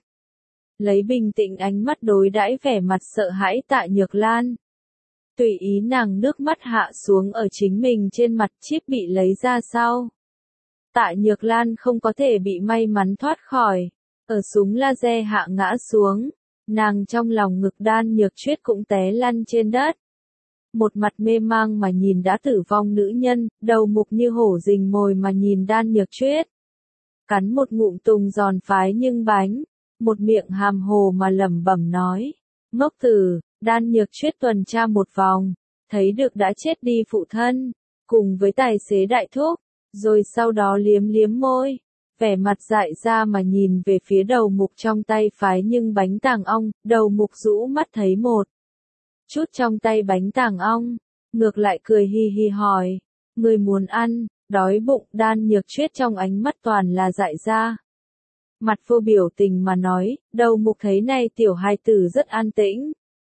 lấy bình tĩnh ánh mắt đối đãi vẻ mặt sợ hãi Tạ Nhược Lan. Tùy ý nàng nước mắt hạ xuống ở chính mình trên mặt. Chip bị lấy ra sau, Tạ Nhược Lan không có thể bị may mắn thoát khỏi, ở súng laser hạ ngã xuống, Nàng trong lòng ngực Đan Nhược Chuyết cũng té lăn trên đất. Một mặt mê mang mà nhìn đã tử vong nữ nhân, đầu mục như hổ rình mồi mà nhìn Đan Nhược Chuyết. Cắn một ngụm tùng giòn phái nhưng bánh, một miệng hàm hồ mà lẩm bẩm nói. Ngốc tử, Đan Nhược Chuyết tuần tra một vòng, thấy được đã chết đi phụ thân, cùng với tài xế đại thúc, rồi sau đó liếm liếm môi, vẻ mặt dại ra mà nhìn về phía đầu mục trong tay phái nhưng bánh tàng ong, đầu mục rũ mắt thấy một chút trong tay bánh tàng ong, ngược lại cười hi hi hỏi, người muốn ăn, đói bụng. Đan Nhược Chuyết trong ánh mắt toàn là dại ra. Mặt vô biểu tình mà nói, đầu mục thấy này tiểu hài tử rất an tĩnh.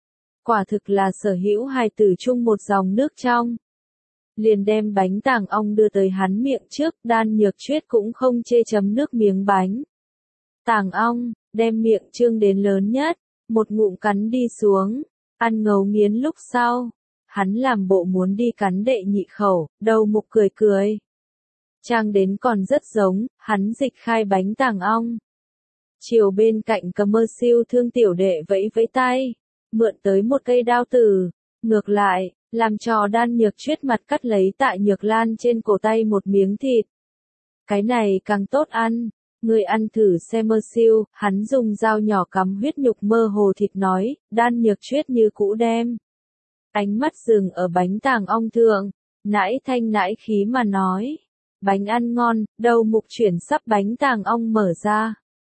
Quả thực là sở hữu hài tử chung một dòng nước trong. Liền đem bánh tàng ong đưa tới hắn miệng trước, Đan Nhược Chuyết cũng không chê chấm nước miếng bánh tàng ong, đem miệng trương đến lớn nhất, một ngụm cắn đi xuống, ăn ngấu nghiến lúc sau. Hắn làm bộ muốn đi cắn đệ nhị khẩu, đầu mục cười cười. Trang đến còn rất giống, hắn dịch khai bánh tàng ong. Chiều bên cạnh cầm mơ siêu thương tiểu đệ vẫy vẫy tay, mượn tới một cây đao tử, ngược lại, làm cho Đan Nhược Chuyết mặt cắt lấy Tạ Nhược Lan trên cổ tay một miếng thịt. Cái này càng tốt ăn, người ăn thử xem. Mơ siêu, hắn dùng dao nhỏ cắm huyết nhục mơ hồ thịt nói. Đan Nhược Chuyết như cũ đem ánh mắt dừng ở bánh tàng ong thượng, nãi thanh nãi khí mà nói. Bánh ăn ngon, đầu mục chuyển sắp bánh tàng ong mở ra.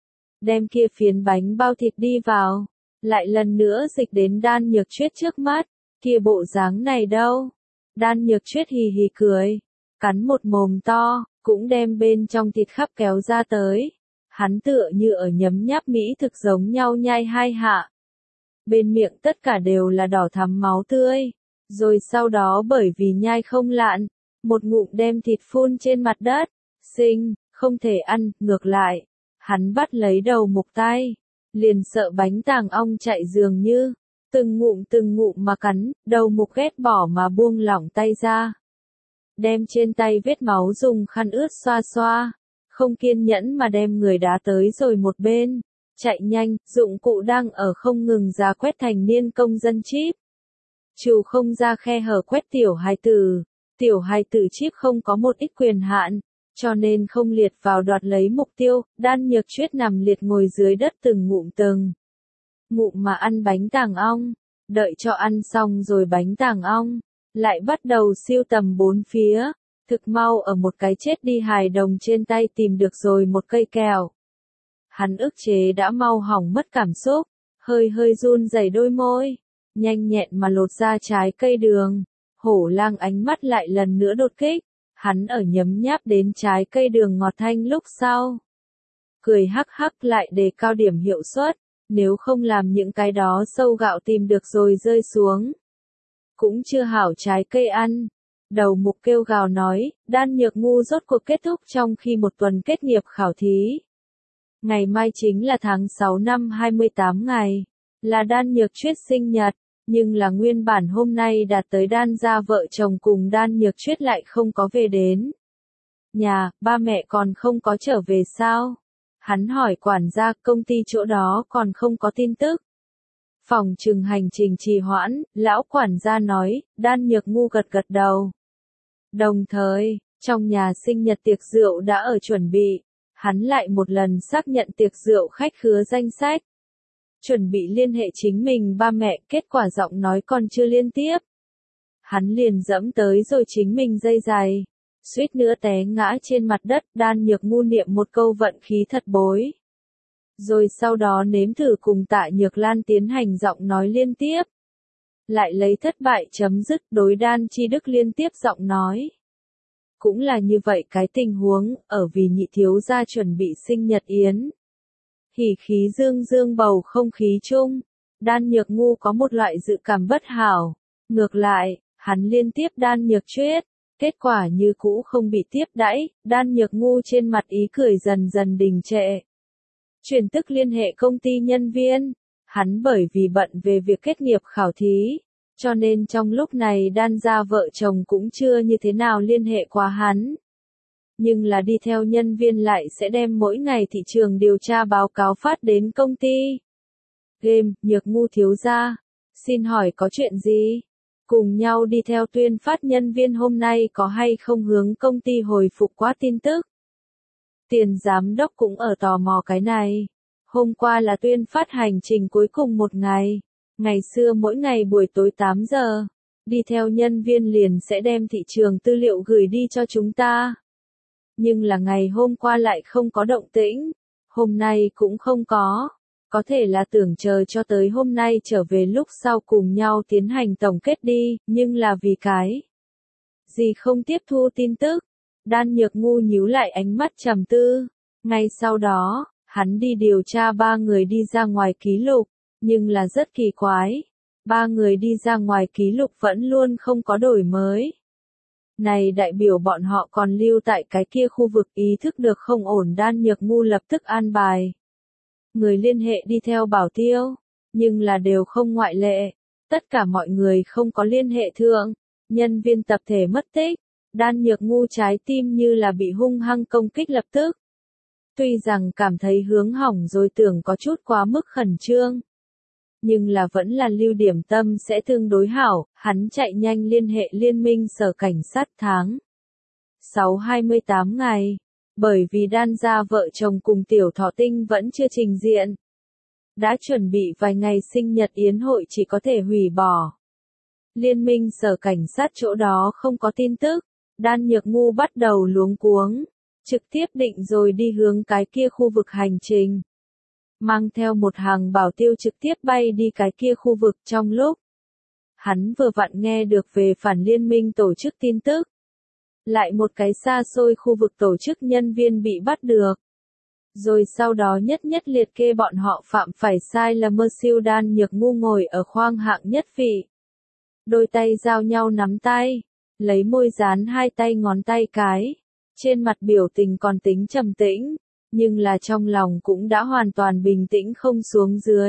Đem kia phiến bánh bao thịt đi vào, lại lần nữa dịch đến Đan Nhược Chuyết trước mắt, kia bộ dáng này đâu. Đan Nhược Chuyết hì hì cười, cắn một mồm to, cũng đem bên trong thịt khắp kéo ra tới. Hắn tựa như ở nhấm nháp mỹ thực giống nhau nhai hai hạ. Bên miệng tất cả đều là đỏ thắm máu tươi, rồi sau đó bởi vì nhai không lạn, một ngụm đem thịt phun trên mặt đất, không thể ăn. Ngược lại, hắn bắt lấy đầu mục tay, liền sợ bánh tàng ong chạy dường như, từng ngụm mà cắn, đầu mục ghét bỏ mà buông lỏng tay ra. Đem trên tay vết máu dùng khăn ướt xoa xoa, không kiên nhẫn mà đem người đá tới rồi một bên, chạy nhanh, dụng cụ đang ở không ngừng ra quét thành niên công dân chip. Trừ không ra khe hở quét tiểu hài tử chip không có một ít quyền hạn, cho nên không liệt vào đoạt lấy mục tiêu. Đan Nhược Chuyết nằm liệt ngồi dưới đất từng ngụm mà ăn bánh tàng ong, đợi cho ăn xong rồi bánh tàng ong, lại bắt đầu siêu tầm bốn phía, thực mau ở một cái chết đi hài đồng trên tay tìm được rồi một cây kẹo. Hắn ức chế đã mau hỏng mất cảm xúc, hơi run rẩy đôi môi, nhanh nhẹn mà lột ra trái cây đường. Hổ lang ánh mắt lại lần nữa đột kích, hắn ở nhấm nháp đến trái cây đường ngọt thanh lúc sau. Cười hắc hắc lại đề cao điểm hiệu suất, nếu không làm những cái đó sâu gạo tìm được rồi rơi xuống. Cũng chưa hảo trái cây ăn. Đầu mục kêu gào nói, Đan Nhược ngu rốt cuộc kết thúc trong khi một tuần kết nghiệp khảo thí. Ngày mai chính là tháng 6 năm 28 ngày, là Đan Nhược Chuyết sinh nhật, nhưng là nguyên bản hôm nay đạt tới Đan gia vợ chồng cùng Đan Nhược Chuyết lại không có về đến nhà, ba mẹ còn không có trở về sao? Hắn hỏi quản gia, công ty chỗ đó còn không có tin tức. Phòng trừng hành trình trì hoãn, lão quản gia nói. Đan Nhược ngu gật gật đầu. Đồng thời, trong nhà sinh nhật tiệc rượu đã ở chuẩn bị, hắn lại một lần xác nhận tiệc rượu khách khứa danh sách. Chuẩn bị liên hệ chính mình ba mẹ, kết quả giọng nói còn chưa liên tiếp. Hắn liền dẫm tới rồi chính mình dây giày, suýt nữa té ngã trên mặt đất. Đan Nhược ngu niệm một câu vận khí thật bối. Rồi sau đó nếm thử cùng Tạ Nhược Lan tiến hành giọng nói liên tiếp. Lại lấy thất bại chấm dứt. Đối Đan Chi Đức liên tiếp giọng nói. Cũng là như vậy cái tình huống, ở vì nhị thiếu gia chuẩn bị sinh nhật yến. Hỉ khí dương dương bầu không khí chung, Đan Nhược ngu có một loại dự cảm bất hảo. Ngược lại, hắn liên tiếp Đan Nhược Chuyết, kết quả như cũ không bị tiếp đãi. Đan Nhược ngu trên mặt ý cười dần dần đình trệ. Chuyển tức liên hệ công ty nhân viên, hắn bởi vì bận về việc kết nghiệp khảo thí, cho nên trong lúc này Đan gia vợ chồng cũng chưa như thế nào liên hệ qua hắn. Nhưng là đi theo nhân viên lại sẽ đem mỗi ngày thị trường điều tra báo cáo phát đến công ty. Game, Nhược Ngu thiếu gia. Xin hỏi có chuyện gì? Cùng nhau đi theo Tuyên Phát nhân viên hôm nay có hay không hướng công ty hồi phục qua tin tức? Tiền giám đốc cũng ở tò mò cái này. Hôm qua là Tuyên Phát hành trình cuối cùng một ngày. Ngày xưa mỗi ngày buổi tối 8 giờ, đi theo nhân viên liền sẽ đem thị trường tư liệu gửi đi cho chúng ta. Nhưng là ngày hôm qua lại không có động tĩnh, hôm nay cũng không có. Có thể là tưởng chờ cho tới hôm nay trở về lúc sau cùng nhau tiến hành tổng kết đi, nhưng là vì cái gì không tiếp thu tin tức. Đan Nhược Ngu nhíu lại ánh mắt trầm tư. Ngay sau đó, hắn đi điều tra 3 người đi ra ngoài ký lục, nhưng là rất kỳ quái. 3 người đi ra ngoài ký lục vẫn luôn không có đổi mới. Này đại biểu bọn họ còn lưu tại cái kia khu vực, ý thức được không ổn. Đan Nhược Ngu lập tức an bài người liên hệ đi theo bảo tiêu, nhưng là đều không ngoại lệ. Tất cả mọi người không có liên hệ thượng, nhân viên tập thể mất tích. Đan Nhược Ngu trái tim như là bị hung hăng công kích lập tức. Tuy rằng cảm thấy hướng hỏng rồi, tưởng có chút quá mức khẩn trương, nhưng là vẫn là lưu điểm tâm sẽ tương đối hảo. Hắn chạy nhanh liên hệ liên minh sở cảnh sát tháng 6 28 ngày. Bởi vì Đan gia vợ chồng cùng Tiểu Thọ Tinh vẫn chưa trình diện, đã chuẩn bị vài ngày sinh nhật yến hội chỉ có thể hủy bỏ. Liên minh sở cảnh sát chỗ đó không có tin tức. Đan Nhược Ngu bắt đầu luống cuống, trực tiếp định rồi đi hướng cái kia khu vực hành trình. Mang theo một hàng bảo tiêu trực tiếp bay đi cái kia khu vực. Trong lúc hắn vừa vặn nghe được về phản liên minh tổ chức tin tức, lại một cái xa xôi khu vực tổ chức nhân viên bị bắt được. Rồi sau đó nhất nhất liệt kê bọn họ phạm phải sai lầm. Siêu Đan Nhược Ngu ngồi ở khoang hạng nhất vị, đôi tay giao nhau nắm tay, lấy môi dán hai tay ngón tay cái, trên mặt biểu tình còn tính trầm tĩnh, nhưng là trong lòng cũng đã hoàn toàn bình tĩnh không xuống dưới.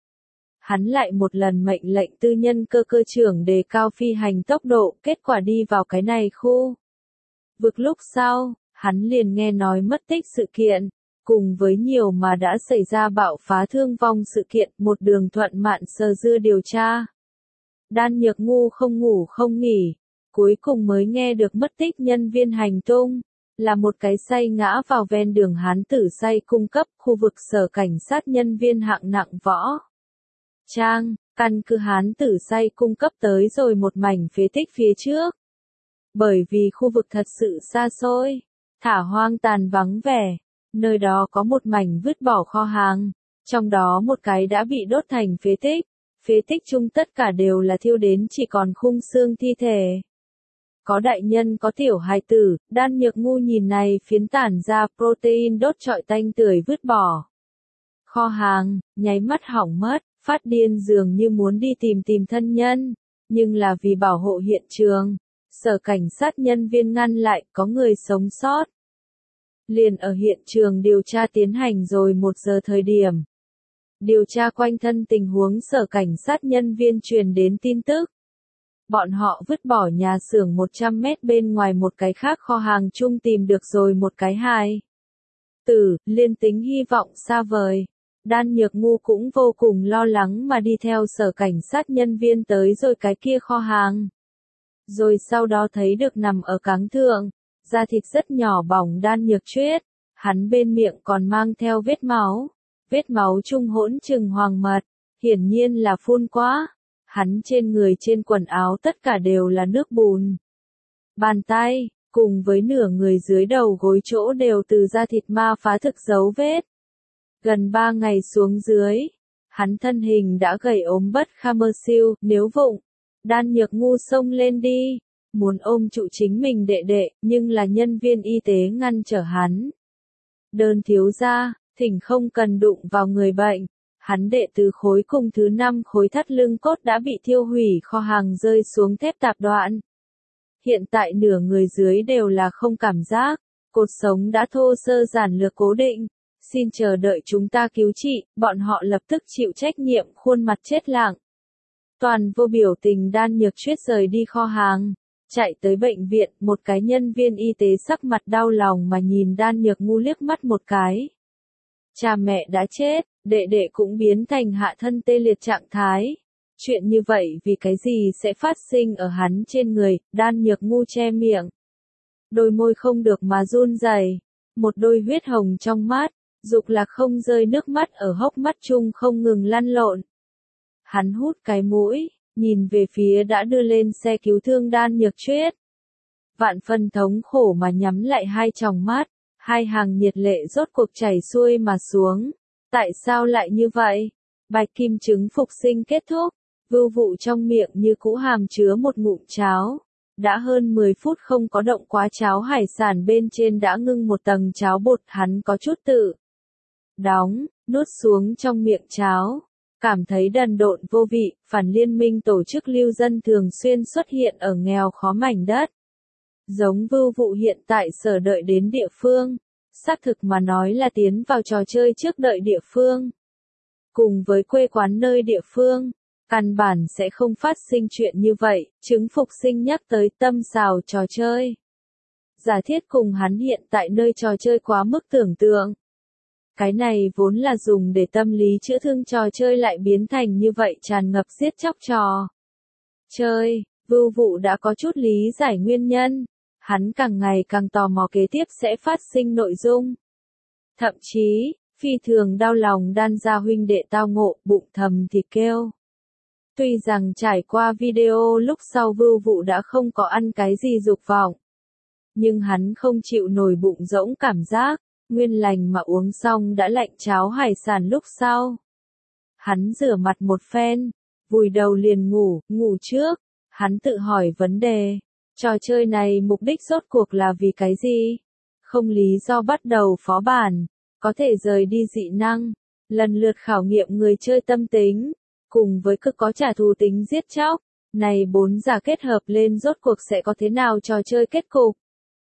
Hắn lại một lần mệnh lệnh tư nhân cơ trưởng đề cao phi hành tốc độ, kết quả đi vào cái này khu vực lúc sau, hắn liền nghe nói mất tích sự kiện, cùng với nhiều mà đã xảy ra bạo phá thương vong sự kiện, một đường thuận mạn sờ dưa điều tra. Đan Nhược Ngu không ngủ không nghỉ, cuối cùng mới nghe được mất tích nhân viên hành tung, là một cái say ngã vào ven đường hán tử say cung cấp, khu vực sở cảnh sát nhân viên hạng nặng võ trang, căn cứ hán tử say cung cấp tới rồi một mảnh phế tích phía trước. Bởi vì khu vực thật sự xa xôi, thả hoang tàn vắng vẻ, nơi đó có một mảnh vứt bỏ kho hàng, trong đó một cái đã bị đốt thành phế tích chung tất cả đều là thiêu đến chỉ còn khung xương thi thể. Có đại nhân có tiểu hài tử. Đan Nhược Ngu nhìn này phiến tản ra protein đốt trọi tanh tưởi vứt bỏ kho hàng, nháy mắt hỏng mất, phát điên dường như muốn đi tìm thân nhân, nhưng là vì bảo hộ hiện trường, sở cảnh sát nhân viên ngăn lại, có người sống sót. Liền ở hiện trường điều tra tiến hành rồi 1 giờ thời điểm. Điều tra quanh thân tình huống, sở cảnh sát nhân viên truyền đến tin tức. Bọn họ vứt bỏ nhà xưởng 100 mét bên ngoài một cái khác kho hàng chung tìm được rồi một cái hài tử, liên tính hy vọng xa vời. Đan Nhược Ngu cũng vô cùng lo lắng mà đi theo sở cảnh sát nhân viên tới rồi cái kia kho hàng. Rồi sau đó thấy được nằm ở cáng thượng, da thịt rất nhỏ bỏng Đan Nhược Chuyết, hắn bên miệng còn mang theo vết máu chung hỗn trừng hoàng mật, hiển nhiên là phun quá. Hắn trên người trên quần áo tất cả đều là nước bùn. Bàn tay, cùng với nửa người dưới đầu gối chỗ đều từ da thịt ma phá thực dấu vết. Gần 3 ngày xuống dưới, hắn thân hình đã gầy ốm bất kham. Siêu, nếu vụng, Đan Nhược Ngu xông lên đi, muốn ôm trụ chính mình đệ đệ, nhưng là nhân viên y tế ngăn trở hắn. Đơn thiếu gia, thỉnh không cần đụng vào người bệnh. Hắn đệ tứ khối cùng thứ 5 khối thắt lưng cốt đã bị thiêu hủy, kho hàng rơi xuống thép tạp đoạn. Hiện tại nửa người dưới đều là không cảm giác, cột sống đã thô sơ giản lược cố định. Xin chờ đợi chúng ta cứu trị. Bọn họ lập tức chịu trách nhiệm, khuôn mặt chết lặng. Toàn vô biểu tình. Đan Nhược Chuyết rời đi kho hàng, chạy tới bệnh viện, một cái nhân viên y tế sắc mặt đau lòng mà nhìn Đan Nhược Ngu liếc mắt một cái. Cha mẹ đã chết, đệ đệ cũng biến thành hạ thân tê liệt trạng thái. Chuyện như vậy vì cái gì sẽ phát sinh ở hắn trên người, Đan Nhược ngu che miệng. Đôi môi không được mà run rẩy, một đôi huyết hồng trong mắt, Dục Lạc không rơi nước mắt ở hốc mắt chung không ngừng lăn lộn. Hắn hút cái mũi, nhìn về phía đã đưa lên xe cứu thương Đan Nhược Tuyết. Vạn phần thống khổ mà nhắm lại hai tròng mắt, hai hàng nhiệt lệ rốt cuộc chảy xuôi mà xuống. Tại sao lại như vậy? Bạch kim trứng phục sinh kết thúc, Vưu Vụ trong miệng như cũ hàm chứa một ngụm cháo. Đã hơn 10 phút không có động quá, cháo hải sản bên trên đã ngưng một tầng cháo bột, hắn có chút tự đóng, nuốt xuống trong miệng cháo. Cảm thấy đần độn vô vị, phản liên minh tổ chức lưu dân thường xuyên xuất hiện ở nghèo khó mảnh đất. Giống Vưu Vụ hiện tại sở đợi đến địa phương, xác thực mà nói là tiến vào trò chơi trước đợi địa phương. Cùng với quê quán nơi địa phương, căn bản sẽ không phát sinh chuyện như vậy, trứng phục sinh nhắc tới tâm xào trò chơi. Giả thiết cùng hắn hiện tại nơi trò chơi quá mức tưởng tượng. Cái này vốn là dùng để tâm lý chữa thương trò chơi lại biến thành như vậy, tràn ngập giết chóc trò chơi. Vưu Vụ đã có chút lý giải nguyên nhân. Hắn càng ngày càng tò mò kế tiếp sẽ phát sinh nội dung. Thậm chí, phi thường đau lòng Đan gia huynh đệ tao ngộ, bụng thầm thì kêu. Tuy rằng trải qua video lúc sau Vưu Vụ đã không có ăn cái gì dục vọng. Nhưng hắn không chịu nổi bụng rỗng cảm giác, nguyên lành mà uống xong đã lạnh cháo hải sản lúc sau. Hắn rửa mặt một phen, vùi đầu liền ngủ trước, hắn tự hỏi vấn đề. Trò chơi này mục đích rốt cuộc là vì cái gì? Không lý do bắt đầu phó bản, có thể rời đi dị năng, lần lượt khảo nghiệm người chơi tâm tính, cùng với cực có trả thù tính giết chóc. Này bốn giả kết hợp lên rốt cuộc sẽ có thế nào trò chơi kết cục?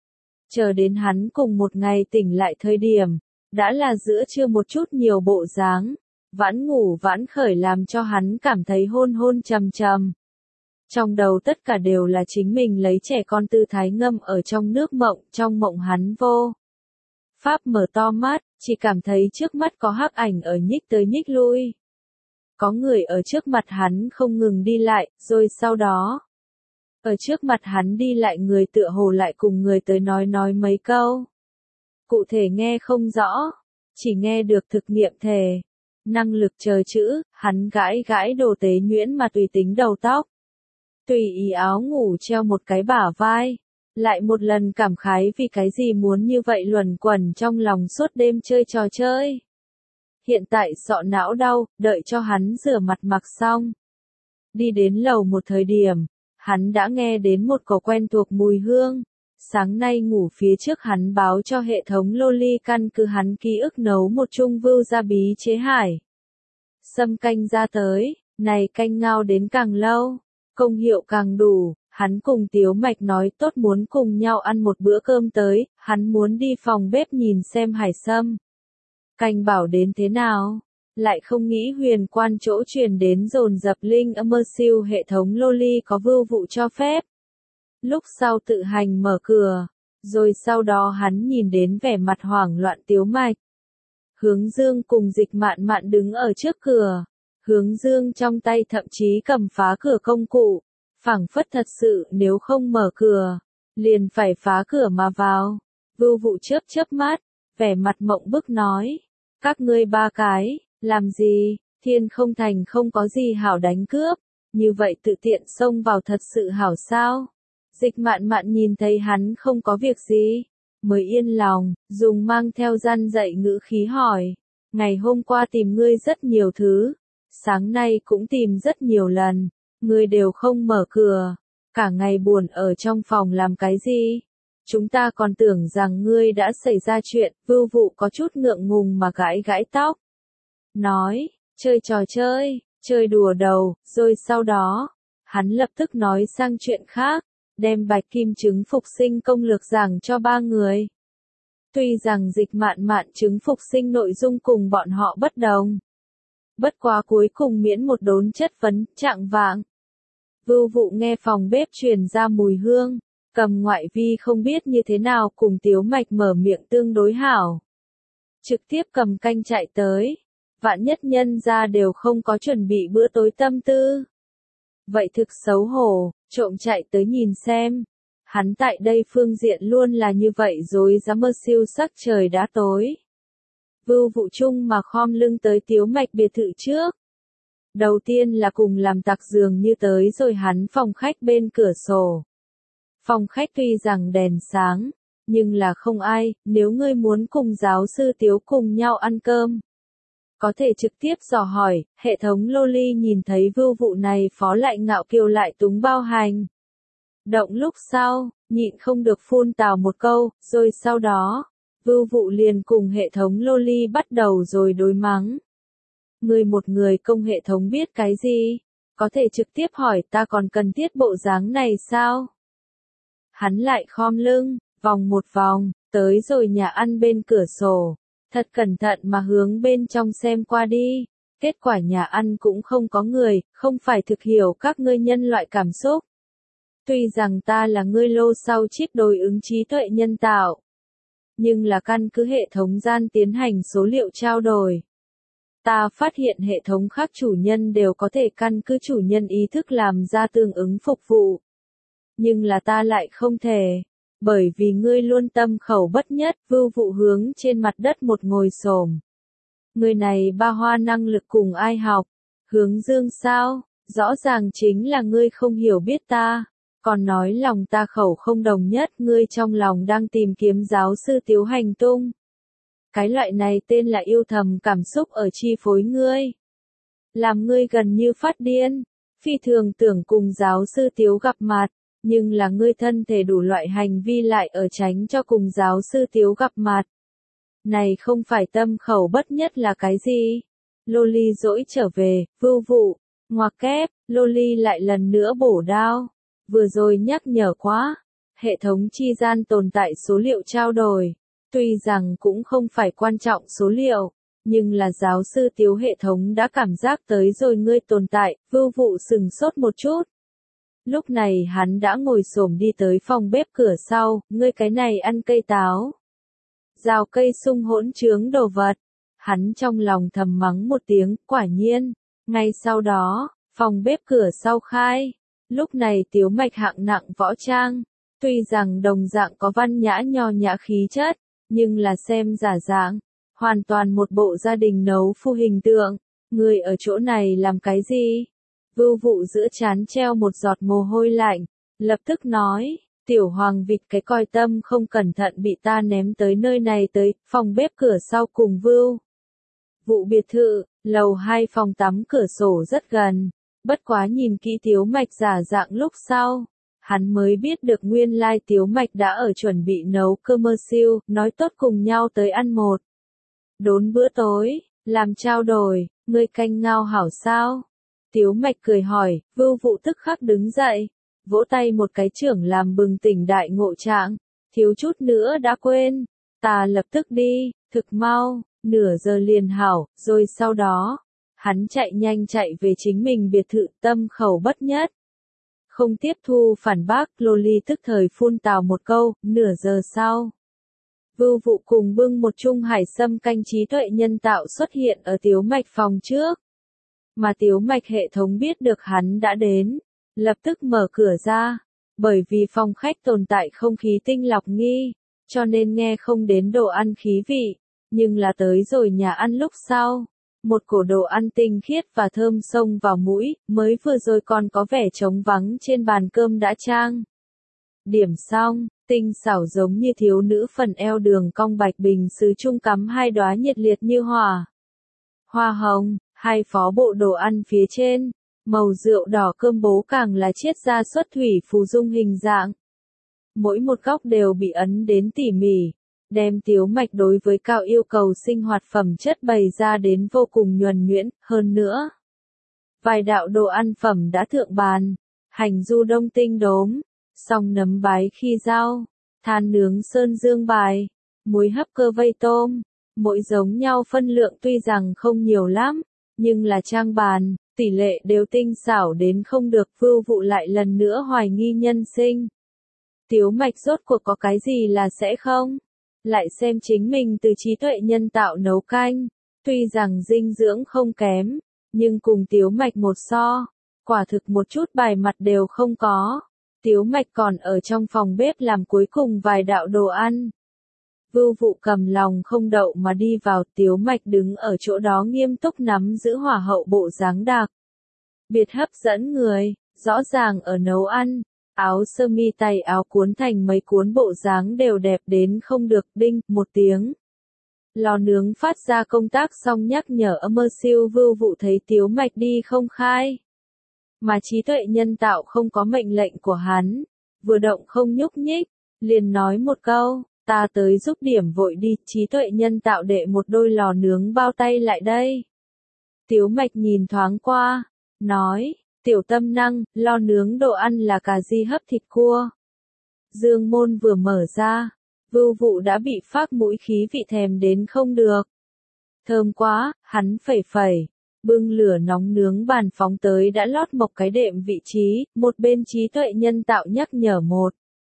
Chờ đến hắn cùng một ngày tỉnh lại thời điểm, đã là giữa trưa một chút nhiều bộ dáng, vãn ngủ vãn khởi làm cho hắn cảm thấy hôn hôn trầm trầm. Trong đầu tất cả đều là chính mình lấy trẻ con tư thái ngâm ở trong nước mộng, trong mộng hắn vô pháp mở to mắt, chỉ cảm thấy trước mắt có hắc ảnh ở nhích tới nhích lui. Có người ở trước mặt hắn không ngừng đi lại, rồi sau đó, ở trước mặt hắn đi lại người tựa hồ lại cùng người tới nói mấy câu. Cụ thể nghe không rõ, chỉ nghe được thực nghiệm thề. Năng lực chờ chữ, hắn gãi đồ tế nhuyễn mà tùy tính đầu tóc. Tùy ý áo ngủ treo một cái bả vai. Lại một lần cảm khái vì cái gì muốn như vậy luẩn quẩn trong lòng suốt đêm chơi trò chơi. Hiện tại sọ não đau, đợi cho hắn rửa mặt mặc xong. Đi đến lầu một thời điểm, hắn đã nghe đến một cổ quen thuộc mùi hương. Sáng nay ngủ phía trước hắn báo cho hệ thống Loli căn cứ hắn ký ức nấu một chung vưu gia bí chế hải sâm canh ra tới, này canh ngao đến càng lâu, công hiệu càng đủ. Hắn cùng Tiếu Mạch nói tốt muốn cùng nhau ăn một bữa cơm tới, hắn muốn đi phòng bếp nhìn xem hải sâm canh bảo đến thế nào. Lại không nghĩ huyền quan chỗ truyền đến dồn dập Linh Immersive hệ thống Loli có Vưu Vụ cho phép. Lúc sau tự hành mở cửa, rồi sau đó hắn nhìn đến vẻ mặt hoảng loạn Tiếu Mạch. Hướng Dương cùng Dịch Mạn Mạn đứng ở trước cửa, Hướng Dương trong tay thậm chí cầm phá cửa công cụ, phảng phất thật sự nếu không mở cửa, liền phải phá cửa mà vào. Vưu Vụ chớp mắt, vẻ mặt mộng bức nói, các ngươi ba cái, làm gì, Thiên Không Thành không có gì hảo đánh cướp, như vậy tự tiện xông vào thật sự hảo sao? Dịch Mạn Mạn nhìn thấy hắn không có việc gì, mới yên lòng, dùng mang theo gian dạy ngữ khí hỏi, ngày hôm qua tìm ngươi rất nhiều thứ, sáng nay cũng tìm rất nhiều lần, ngươi đều không mở cửa, cả ngày buồn ở trong phòng làm cái gì? Chúng ta còn tưởng rằng ngươi đã xảy ra chuyện. Vưu Vụ có chút ngượng ngùng mà gãi tóc. Nói, chơi trò chơi đùa đầu, rồi sau đó, hắn lập tức nói sang chuyện khác, đem bạch kim trứng phục sinh công lược giảng cho ba người. Tuy rằng Dịch Mạn Mạn trứng phục sinh nội dung cùng bọn họ bất đồng. Bất quá cuối cùng miễn một đốn chất vấn, trạng vạng. Vưu Vụ nghe phòng bếp truyền ra mùi hương, cầm ngoại vi không biết như thế nào cùng Tiếu Mạch mở miệng tương đối hảo. trực tiếp cầm canh chạy tới. Vạn nhất nhân ra đều không có chuẩn bị bữa tối tâm tư. Vậy thực xấu hổ, trộm chạy tới nhìn xem. Hắn tại đây phương diện luôn là như vậy dối dám mơ siêu sắc trời đã tối. Vưu Vụ Trung mà khom lưng tới Tiếu Mạch biệt thự trước. Đầu tiên là cùng làm tặc dường như tới rồi hắn phòng khách bên cửa sổ. Phòng khách tuy rằng đèn sáng, nhưng là không ai, nếu ngươi muốn cùng giáo sư Tiếu cùng nhau ăn cơm. Có thể trực tiếp dò hỏi, hệ thống Loli nhìn thấy Vưu Vụ này phó lại ngạo kiều lại túng bao hành. Động lúc sau, nhịn không được phun tào một câu, rồi sau đó, Vưu Vụ liền cùng hệ thống Loli bắt đầu rồi đối mắng. Người một người công hệ thống biết cái gì? Có thể trực tiếp hỏi ta còn cần thiết bộ dáng này sao? Hắn lại khom lưng, vòng một vòng, tới rồi nhà ăn bên cửa sổ. Thật cẩn thận mà hướng bên trong xem qua đi. Kết quả nhà ăn cũng không có người, không phải thực hiểu các ngươi nhân loại cảm xúc. Tuy rằng ta là ngươi lô sau chip đối ứng trí tuệ nhân tạo. Nhưng là căn cứ hệ thống gian tiến hành số liệu trao đổi. Ta phát hiện hệ thống khác chủ nhân đều có thể căn cứ chủ nhân ý thức làm ra tương ứng phục vụ. Nhưng là ta lại không thể. Bởi vì ngươi luôn tâm khẩu bất nhất, Vưu Vụ hướng trên mặt đất một ngồi xổm. Người này ba hoa năng lực cùng ai học? Hướng Dương sao? Rõ ràng chính là ngươi không hiểu biết ta. Còn nói lòng ta khẩu không đồng nhất, ngươi trong lòng đang tìm kiếm giáo sư Tiếu hành tung. Cái loại này tên là yêu thầm cảm xúc ở chi phối ngươi. Làm ngươi gần như phát điên. Phi thường tưởng cùng giáo sư Tiếu gặp mặt. Nhưng là ngươi thân thể đủ loại hành vi lại ở tránh cho cùng giáo sư Tiếu gặp mặt. Này không phải tâm khẩu bất nhất là cái gì? Loli dỗi trở về, Vưu Vụ, ngoặc kép, Loli lại lần nữa bổ đao. Vừa rồi nhắc nhở quá, hệ thống chi gian tồn tại số liệu trao đổi. Tuy rằng cũng không phải quan trọng số liệu, nhưng là giáo sư Tiếu hệ thống đã cảm giác tới rồi ngươi tồn tại, Vưu Vụ sừng sốt một chút. Lúc này hắn đã ngồi xổm đi tới phòng bếp cửa sau, ngươi cái này ăn cây táo. Rào cây sung hỗn trướng đồ vật. Hắn trong lòng thầm mắng một tiếng, quả nhiên. Ngay sau đó, phòng bếp cửa sau khai. Lúc này Tiếu Mạch hạng nặng võ trang. Tuy rằng đồng dạng có văn nhã nho nhã khí chất, nhưng là xem giả dạng. Hoàn toàn một bộ gia đình nấu phu hình tượng. Người ở chỗ này làm cái gì? Vưu Vụ giữa trán treo một giọt mồ hôi lạnh, lập tức nói, tiểu hoàng vịt cái coi tâm không cẩn thận bị ta ném tới nơi này tới, phòng bếp cửa sau cùng Vưu Vụ biệt thự, lầu 2 phòng tắm cửa sổ rất gần, bất quá nhìn kỹ Tiếu Mạch giả dạng lúc sau, hắn mới biết được nguyên lai Tiếu Mạch đã ở chuẩn bị nấu cơm mơ siêu, nói tốt cùng nhau tới ăn một đốn bữa tối, làm trao đổi, ngươi canh ngao hảo sao? Tiếu Mạch cười hỏi, Vưu Vụ tức khắc đứng dậy, vỗ tay một cái trưởng làm bừng tỉnh đại ngộ trạng, thiếu chút nữa đã quên, ta lập tức đi, thực mau, nửa giờ liền hảo, rồi sau đó, hắn chạy nhanh chạy về chính mình biệt thự tâm khẩu bất nhất. Không tiếp thu phản bác, Loli tức thời phun tào một câu, nửa giờ sau. Vưu Vụ cùng bưng một chung hải sâm canh trí tuệ nhân tạo xuất hiện ở Tiếu Mạch phòng trước. Mà Tiếu Mạch hệ thống biết được hắn đã đến, lập tức mở cửa ra, bởi vì phòng khách tồn tại không khí tinh lọc nghi, cho nên nghe không đến đồ ăn khí vị, nhưng là tới rồi nhà ăn lúc sau, một cổ đồ ăn tinh khiết và thơm xông vào mũi, mới vừa rồi còn có vẻ trống vắng trên bàn cơm đã trang. Điểm xong, tinh xảo giống như thiếu nữ phần eo đường cong bạch bình sứ trung cắm hai đóa nhiệt liệt như hỏa hoa hồng. Hai phó bộ đồ ăn phía trên, màu rượu đỏ cơm bố càng là chiết ra xuất thủy phù dung hình dạng. Mỗi một góc đều bị ấn đến tỉ mỉ, đem Tiếu Mạch đối với cao yêu cầu sinh hoạt phẩm chất bày ra đến vô cùng nhuần nhuyễn, hơn nữa. Vài đạo đồ ăn phẩm đã thượng bàn, hành du đông tinh đốm, song nấm bái khi rau, than nướng sơn dương bài, muối hấp cơ vây tôm, mỗi giống nhau phân lượng tuy rằng không nhiều lắm. Nhưng là trang bàn, tỷ lệ đều tinh xảo đến không được, Vưu Vụ lại lần nữa hoài nghi nhân sinh. Tiếu Mạch rốt cuộc có cái gì là sẽ không? lại xem chính mình từ trí tuệ nhân tạo nấu canh, tuy rằng dinh dưỡng không kém, nhưng cùng Tiếu Mạch một so, quả thực một chút bài mặt đều không có. Tiếu Mạch còn ở trong phòng bếp làm cuối cùng vài đạo đồ ăn. Vưu Vụ cầm lòng không đậu mà đi vào, Tiếu Mạch đứng ở chỗ đó nghiêm túc nắm giữ hỏa hậu bộ dáng đặc biệt hấp dẫn người, rõ ràng ở nấu ăn, áo sơ mi tay áo cuốn thành mấy cuốn bộ dáng đều đẹp đến không được. Đinh một tiếng. Lò nướng phát ra công tác xong nhắc nhở âm siêu. Vưu Vụ thấy Tiếu Mạch đi không khai, mà trí tuệ nhân tạo không có mệnh lệnh của hắn, vừa động không nhúc nhích, liền nói một câu, ta tới giúp điểm vội đi. Trí tuệ nhân tạo đệ một đôi lò nướng bao tay lại đây. Tiếu Mạch nhìn thoáng qua, nói, tiểu tâm năng, lò nướng đồ ăn là cà ri hấp thịt cua. Dương môn vừa mở ra, Vưu Vụ đã bị phác mũi khí vị thèm đến không được. Thơm quá, hắn phẩy phẩy, bưng lửa nóng nướng bàn phóng tới đã lót mộc cái đệm vị trí, một bên trí tuệ nhân tạo nhắc nhở một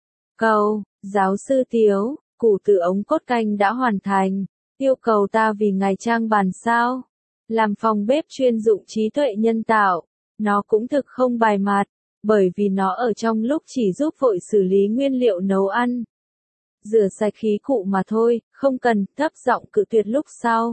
câu, giáo sư Tiếu, củ từ ống cốt canh đã hoàn thành, yêu cầu ta vì ngài trang bàn sao? Làm phòng bếp chuyên dụng trí tuệ nhân tạo, nó cũng thực không bài mặt, bởi vì nó ở trong lúc chỉ giúp vội xử lý nguyên liệu nấu ăn, rửa sạch khí cụ mà thôi, không cần. Thấp giọng cự tuyệt lúc sau.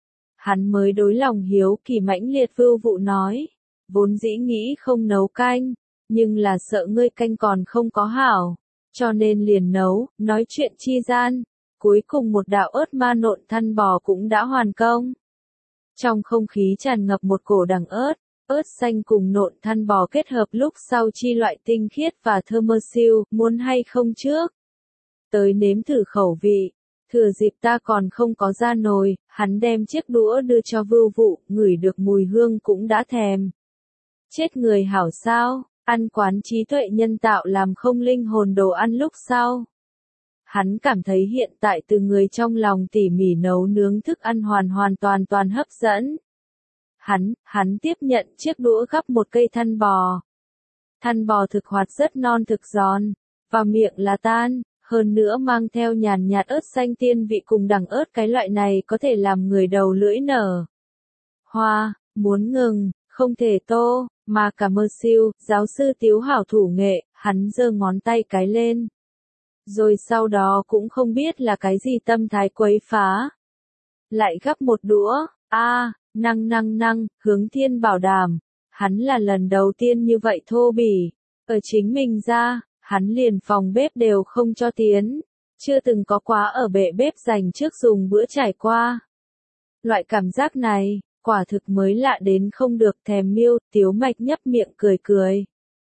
Hắn mới đối lòng hiếu kỳ mãnh liệt. Vưu Vụ nói, vốn dĩ nghĩ không nấu canh, nhưng là sợ ngươi canh còn không có hảo, cho nên liền nấu. Nói chuyện chi gian, cuối cùng một đạo ớt ma nộn thăn bò cũng đã hoàn công. Trong không khí tràn ngập một cổ đằng ớt xanh cùng nộn thăn bò kết hợp lúc sau chi loại tinh khiết và thơm siêu. Muốn hay không trước tới nếm thử khẩu vị, thừa dịp ta còn không có ra nồi. Hắn đem chiếc đũa đưa cho Vưu Vụ, ngửi được mùi hương cũng đã thèm. Chết người hảo sao, ăn quán trí tuệ nhân tạo làm không linh hồn đồ ăn lúc sau. Hắn cảm thấy hiện tại từ người trong lòng tỉ mỉ nấu nướng thức ăn hoàn toàn hấp dẫn. Hắn tiếp nhận chiếc đũa gắp một cây thăn bò. Thăn bò thực hoạt rất non thực giòn, vào miệng là tan, hơn nữa mang theo nhàn nhạt ớt xanh tiên vị cùng đằng ớt, cái loại này có thể làm người đầu lưỡi nở hoa, muốn ngừng, không thể tô, mà cả mơ siêu, giáo sư Tiếu hảo thủ nghệ, hắn giơ ngón tay cái lên. Rồi sau đó cũng không biết là cái gì tâm thái quấy phá. Lại gắp một đũa, năng, hướng thiên bảo đảm, hắn là lần đầu tiên như vậy thô bỉ, ở chính mình ra. Hắn liền phòng bếp đều không cho tiến, chưa từng có quá ở bệ bếp dành trước dùng bữa trải qua. Loại cảm giác này, quả thực mới lạ đến không được. Thèm miêu. Tiếu Mạch nhấp miệng cười.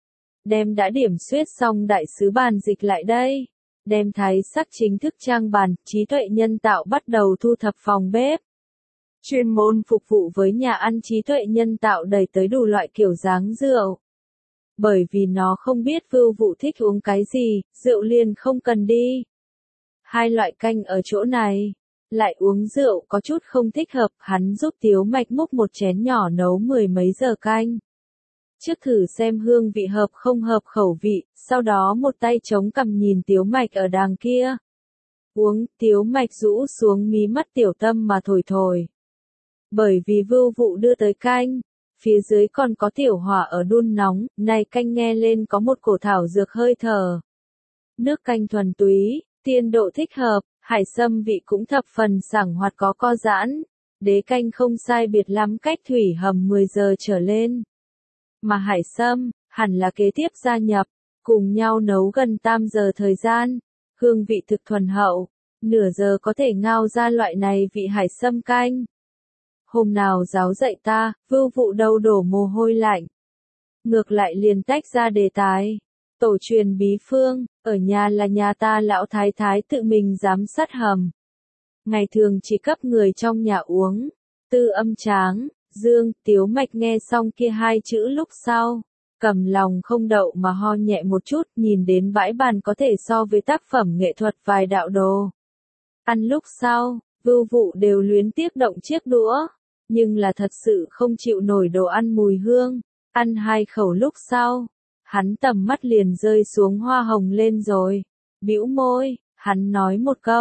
Đem đã điểm xuyết xong đại sứ bàn dịch lại đây. Đem thái sắc chính thức trang bàn, trí tuệ nhân tạo bắt đầu thu thập phòng bếp. Chuyên môn phục vụ với nhà ăn trí tuệ nhân tạo đẩy tới đủ loại kiểu dáng rượu. Bởi vì nó không biết Vưu Vụ thích uống cái gì, rượu liền không cần đi. Hai loại canh ở chỗ này, lại uống rượu có chút không thích hợp. Hắn giúp Tiếu Mạch múc một chén nhỏ nấu mười mấy giờ canh. Trước thử xem hương vị hợp không hợp khẩu vị, sau đó một tay chống cằm nhìn Tiếu Mạch ở đàng kia. Uống. Tiếu Mạch rũ xuống mí mắt tiểu tâm mà thổi. Bởi vì Vưu Vụ đưa tới canh, phía dưới còn có tiểu hỏa ở đun nóng, này canh nghe lên có một cổ thảo dược hơi thở. Nước canh thuần túy, tiên độ thích hợp, hải sâm vị cũng thập phần sảng hoạt có giãn. Đế canh không sai biệt lắm cách thủy hầm 10 giờ trở lên. Mà hải sâm, hẳn là kế tiếp gia nhập, cùng nhau nấu gần 8 giờ thời gian. Hương vị thực thuần hậu, nửa giờ có thể ngao ra loại này vị hải sâm canh. Hôm nào giáo dạy ta, Vưu Vụ đầu đổ mồ hôi lạnh. Ngược lại liền tách ra đề tài. Tổ truyền bí phương, ở nhà là nhà ta lão thái thái tự mình giám sát hầm. Ngày thường chỉ cấp người trong nhà uống. Tư Âm Tráng, Dương. Tiếu Mạch nghe xong kia hai chữ lúc sau, cầm lòng không đậu mà ho nhẹ một chút, nhìn đến bãi bàn có thể so với tác phẩm nghệ thuật vài đạo đồ ăn lúc sau, Vưu Vụ đều luyến tiếc động chiếc đũa. Nhưng là thật sự không chịu nổi đồ ăn mùi hương. Ăn hai khẩu lúc sau, hắn tầm mắt liền rơi xuống hoa hồng lên rồi. Bĩu môi, hắn nói một câu,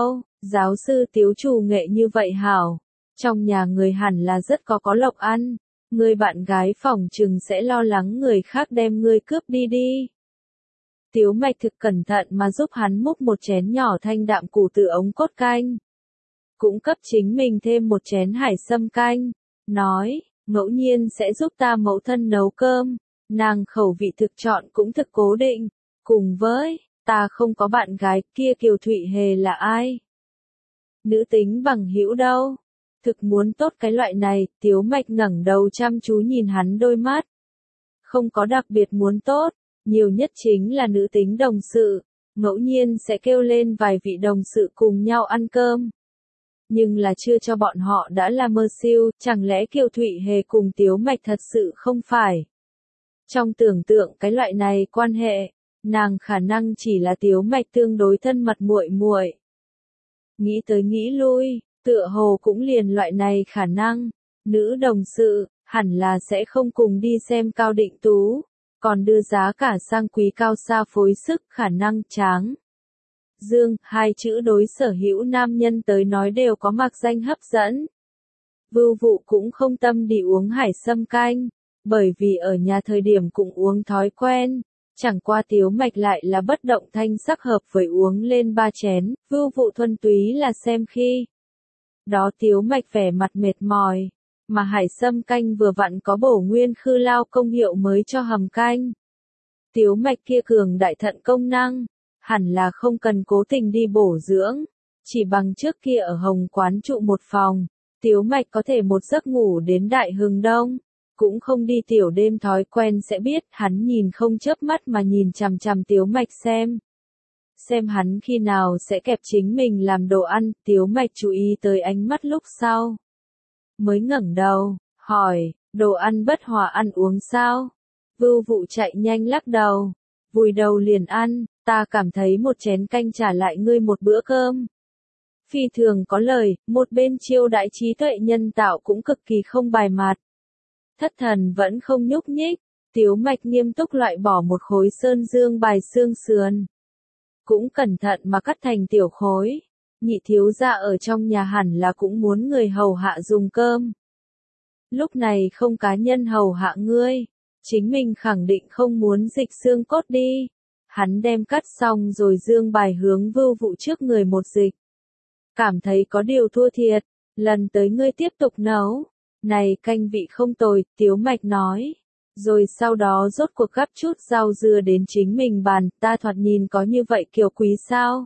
Giáo sư Tiếu chủ nghệ như vậy hảo, trong nhà người hẳn là rất có lộc ăn, người bạn gái phỏng chừng sẽ lo lắng người khác đem ngươi cướp đi đi. Tiếu Mạch thực cẩn thận mà giúp hắn múc một chén nhỏ thanh đạm củ từ ống cốt canh. Cũng cấp chính mình thêm một chén hải sâm canh, nói, ngẫu nhiên sẽ giúp ta mẫu thân nấu cơm, nàng khẩu vị thực chọn cũng thực cố định, cùng với, ta không có bạn gái kia Kiều Thụy Hề là ai? Nữ tính bằng hữu đâu? Thực muốn tốt cái loại này, Tiếu Mạch ngẩng đầu chăm chú nhìn hắn đôi mắt. Không có đặc biệt muốn tốt, nhiều nhất chính là nữ tính đồng sự, ngẫu nhiên sẽ kêu lên vài vị đồng sự cùng nhau ăn cơm. Nhưng là chưa cho bọn họ đã là mơ siêu, chẳng lẽ Kiều Thụy Hề cùng Tiếu Mạch thật sự không phải? Trong tưởng tượng cái loại này quan hệ, nàng khả năng chỉ là Tiếu Mạch tương đối thân mật muội muội. Nghĩ tới nghĩ lui, tựa hồ cũng liền loại này khả năng, nữ đồng sự, hẳn là sẽ không cùng đi xem Cao Định Tú, còn đưa giá cả sang quý cao xa phối sức khả năng tráng. Dương, hai chữ đối sở hữu nam nhân tới nói đều có mạc danh hấp dẫn. Vưu Vụ cũng không tâm đi uống hải sâm canh, bởi vì ở nhà thời điểm cũng uống thói quen. Chẳng qua Tiếu Mạch lại là bất động thanh sắc hợp với uống lên 3 chén, Vưu Vụ thuần túy là xem khi. Đó Tiếu Mạch vẻ mặt mệt mỏi, mà hải sâm canh vừa vặn có bổ nguyên khư lao công hiệu mới cho hầm canh. Tiếu Mạch kia cường đại thận công năng, hẳn là không cần cố tình đi bổ dưỡng, chỉ bằng trước kia ở Hồng Quán trụ một phòng, Tiếu Mạch có thể một giấc ngủ đến đại hừng đông. Cũng không đi tiểu đêm thói quen sẽ biết, hắn nhìn không chớp mắt mà nhìn chằm chằm Tiếu Mạch xem hắn khi nào sẽ kẹp chính mình làm đồ ăn, Tiếu Mạch chú ý tới ánh mắt lúc sau. Mới ngẩng đầu, hỏi, đồ ăn bất hòa ăn uống sao? Vưu Vụ chạy nhanh lắc đầu, vùi đầu liền ăn, ta cảm thấy một chén canh trả lại ngươi một bữa cơm. Phi thường có lời, một bên chiêu đãi trí tuệ nhân tạo cũng cực kỳ không bài mạt. Thất thần vẫn không nhúc nhích, Tiếu Mạch nghiêm túc loại bỏ một khối sơn dương bài xương sườn. Cũng cẩn thận mà cắt thành tiểu khối, nhị thiếu gia ở trong nhà hẳn là cũng muốn người hầu hạ dùng cơm. Lúc này không cá nhân hầu hạ ngươi, chính mình khẳng định không muốn dịch xương cốt đi. Hắn đem cắt xong rồi dương bài hướng Vưu Vụ trước người một dịch. Cảm thấy có điều thua thiệt, lần tới ngươi tiếp tục nấu. Này canh vị không tồi, Tiếu Mạch nói. Rồi sau đó rốt cuộc gắp chút rau dưa đến chính mình bàn, ta thoạt nhìn có như vậy kiều quý sao?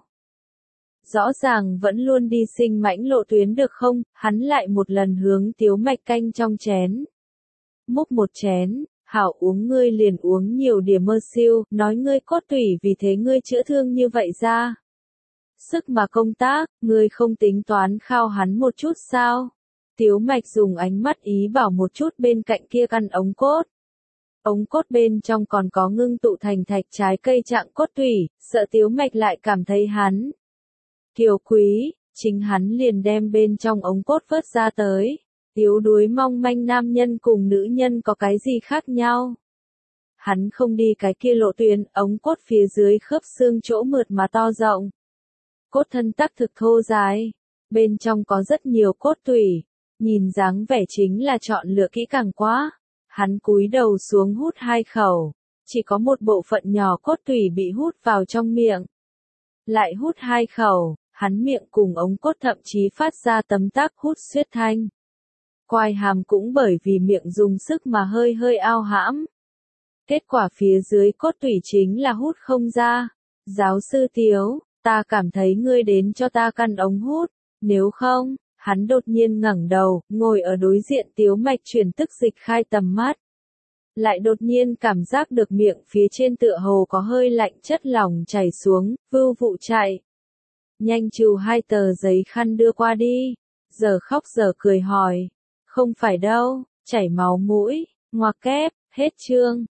Rõ ràng vẫn luôn đi sinh mãnh lộ tuyến được không? Hắn lại một lần hướng Tiếu Mạch canh trong chén. Múc một chén, hảo uống ngươi liền uống nhiều điểm mơ siêu, nói ngươi cốt tủy vì thế ngươi chữa thương như vậy ra. Sức mà công tác, ngươi không tính toán khao hắn một chút sao? Tiếu Mạch dùng ánh mắt ý bảo một chút bên cạnh kia căn ống cốt. Ống cốt bên trong còn có ngưng tụ thành thạch trái cây trạng cốt tủy, sợ Tiếu Mạch lại cảm thấy hắn kiều quý, chính hắn liền đem bên trong ống cốt vớt ra tới. Yếu đuối mong manh nam nhân cùng nữ nhân có cái gì khác nhau? Hắn không đi cái kia lộ tuyến, ống cốt phía dưới khớp xương chỗ mượt mà to rộng. Cốt thân tắc thực thô dài, bên trong có rất nhiều cốt tủy, nhìn dáng vẻ chính là chọn lựa kỹ càng quá. Hắn cúi đầu xuống hút 2 khẩu, chỉ có một bộ phận nhỏ cốt tủy bị hút vào trong miệng. Lại hút 2 khẩu, hắn miệng cùng ống cốt thậm chí phát ra tấm tắc hút suyết thanh. Quai hàm cũng bởi vì miệng dùng sức mà hơi hơi ao hãm. Kết quả phía dưới cốt tủy chính là hút không ra. Giáo sư Tiếu, ta cảm thấy ngươi đến cho ta căn ống hút, nếu không, hắn đột nhiên ngẩng đầu, ngồi ở đối diện Tiếu Mạch chuyển tức dịch khai tầm mắt. Lại đột nhiên cảm giác được miệng phía trên tựa hồ có hơi lạnh chất lỏng chảy xuống, Vưu Vụ chạy. Nhanh chịu 2 tờ giấy khăn đưa qua đi, giờ khóc giờ cười hỏi. Không phải đâu, chảy máu mũi, ngoặc kép, hết chương.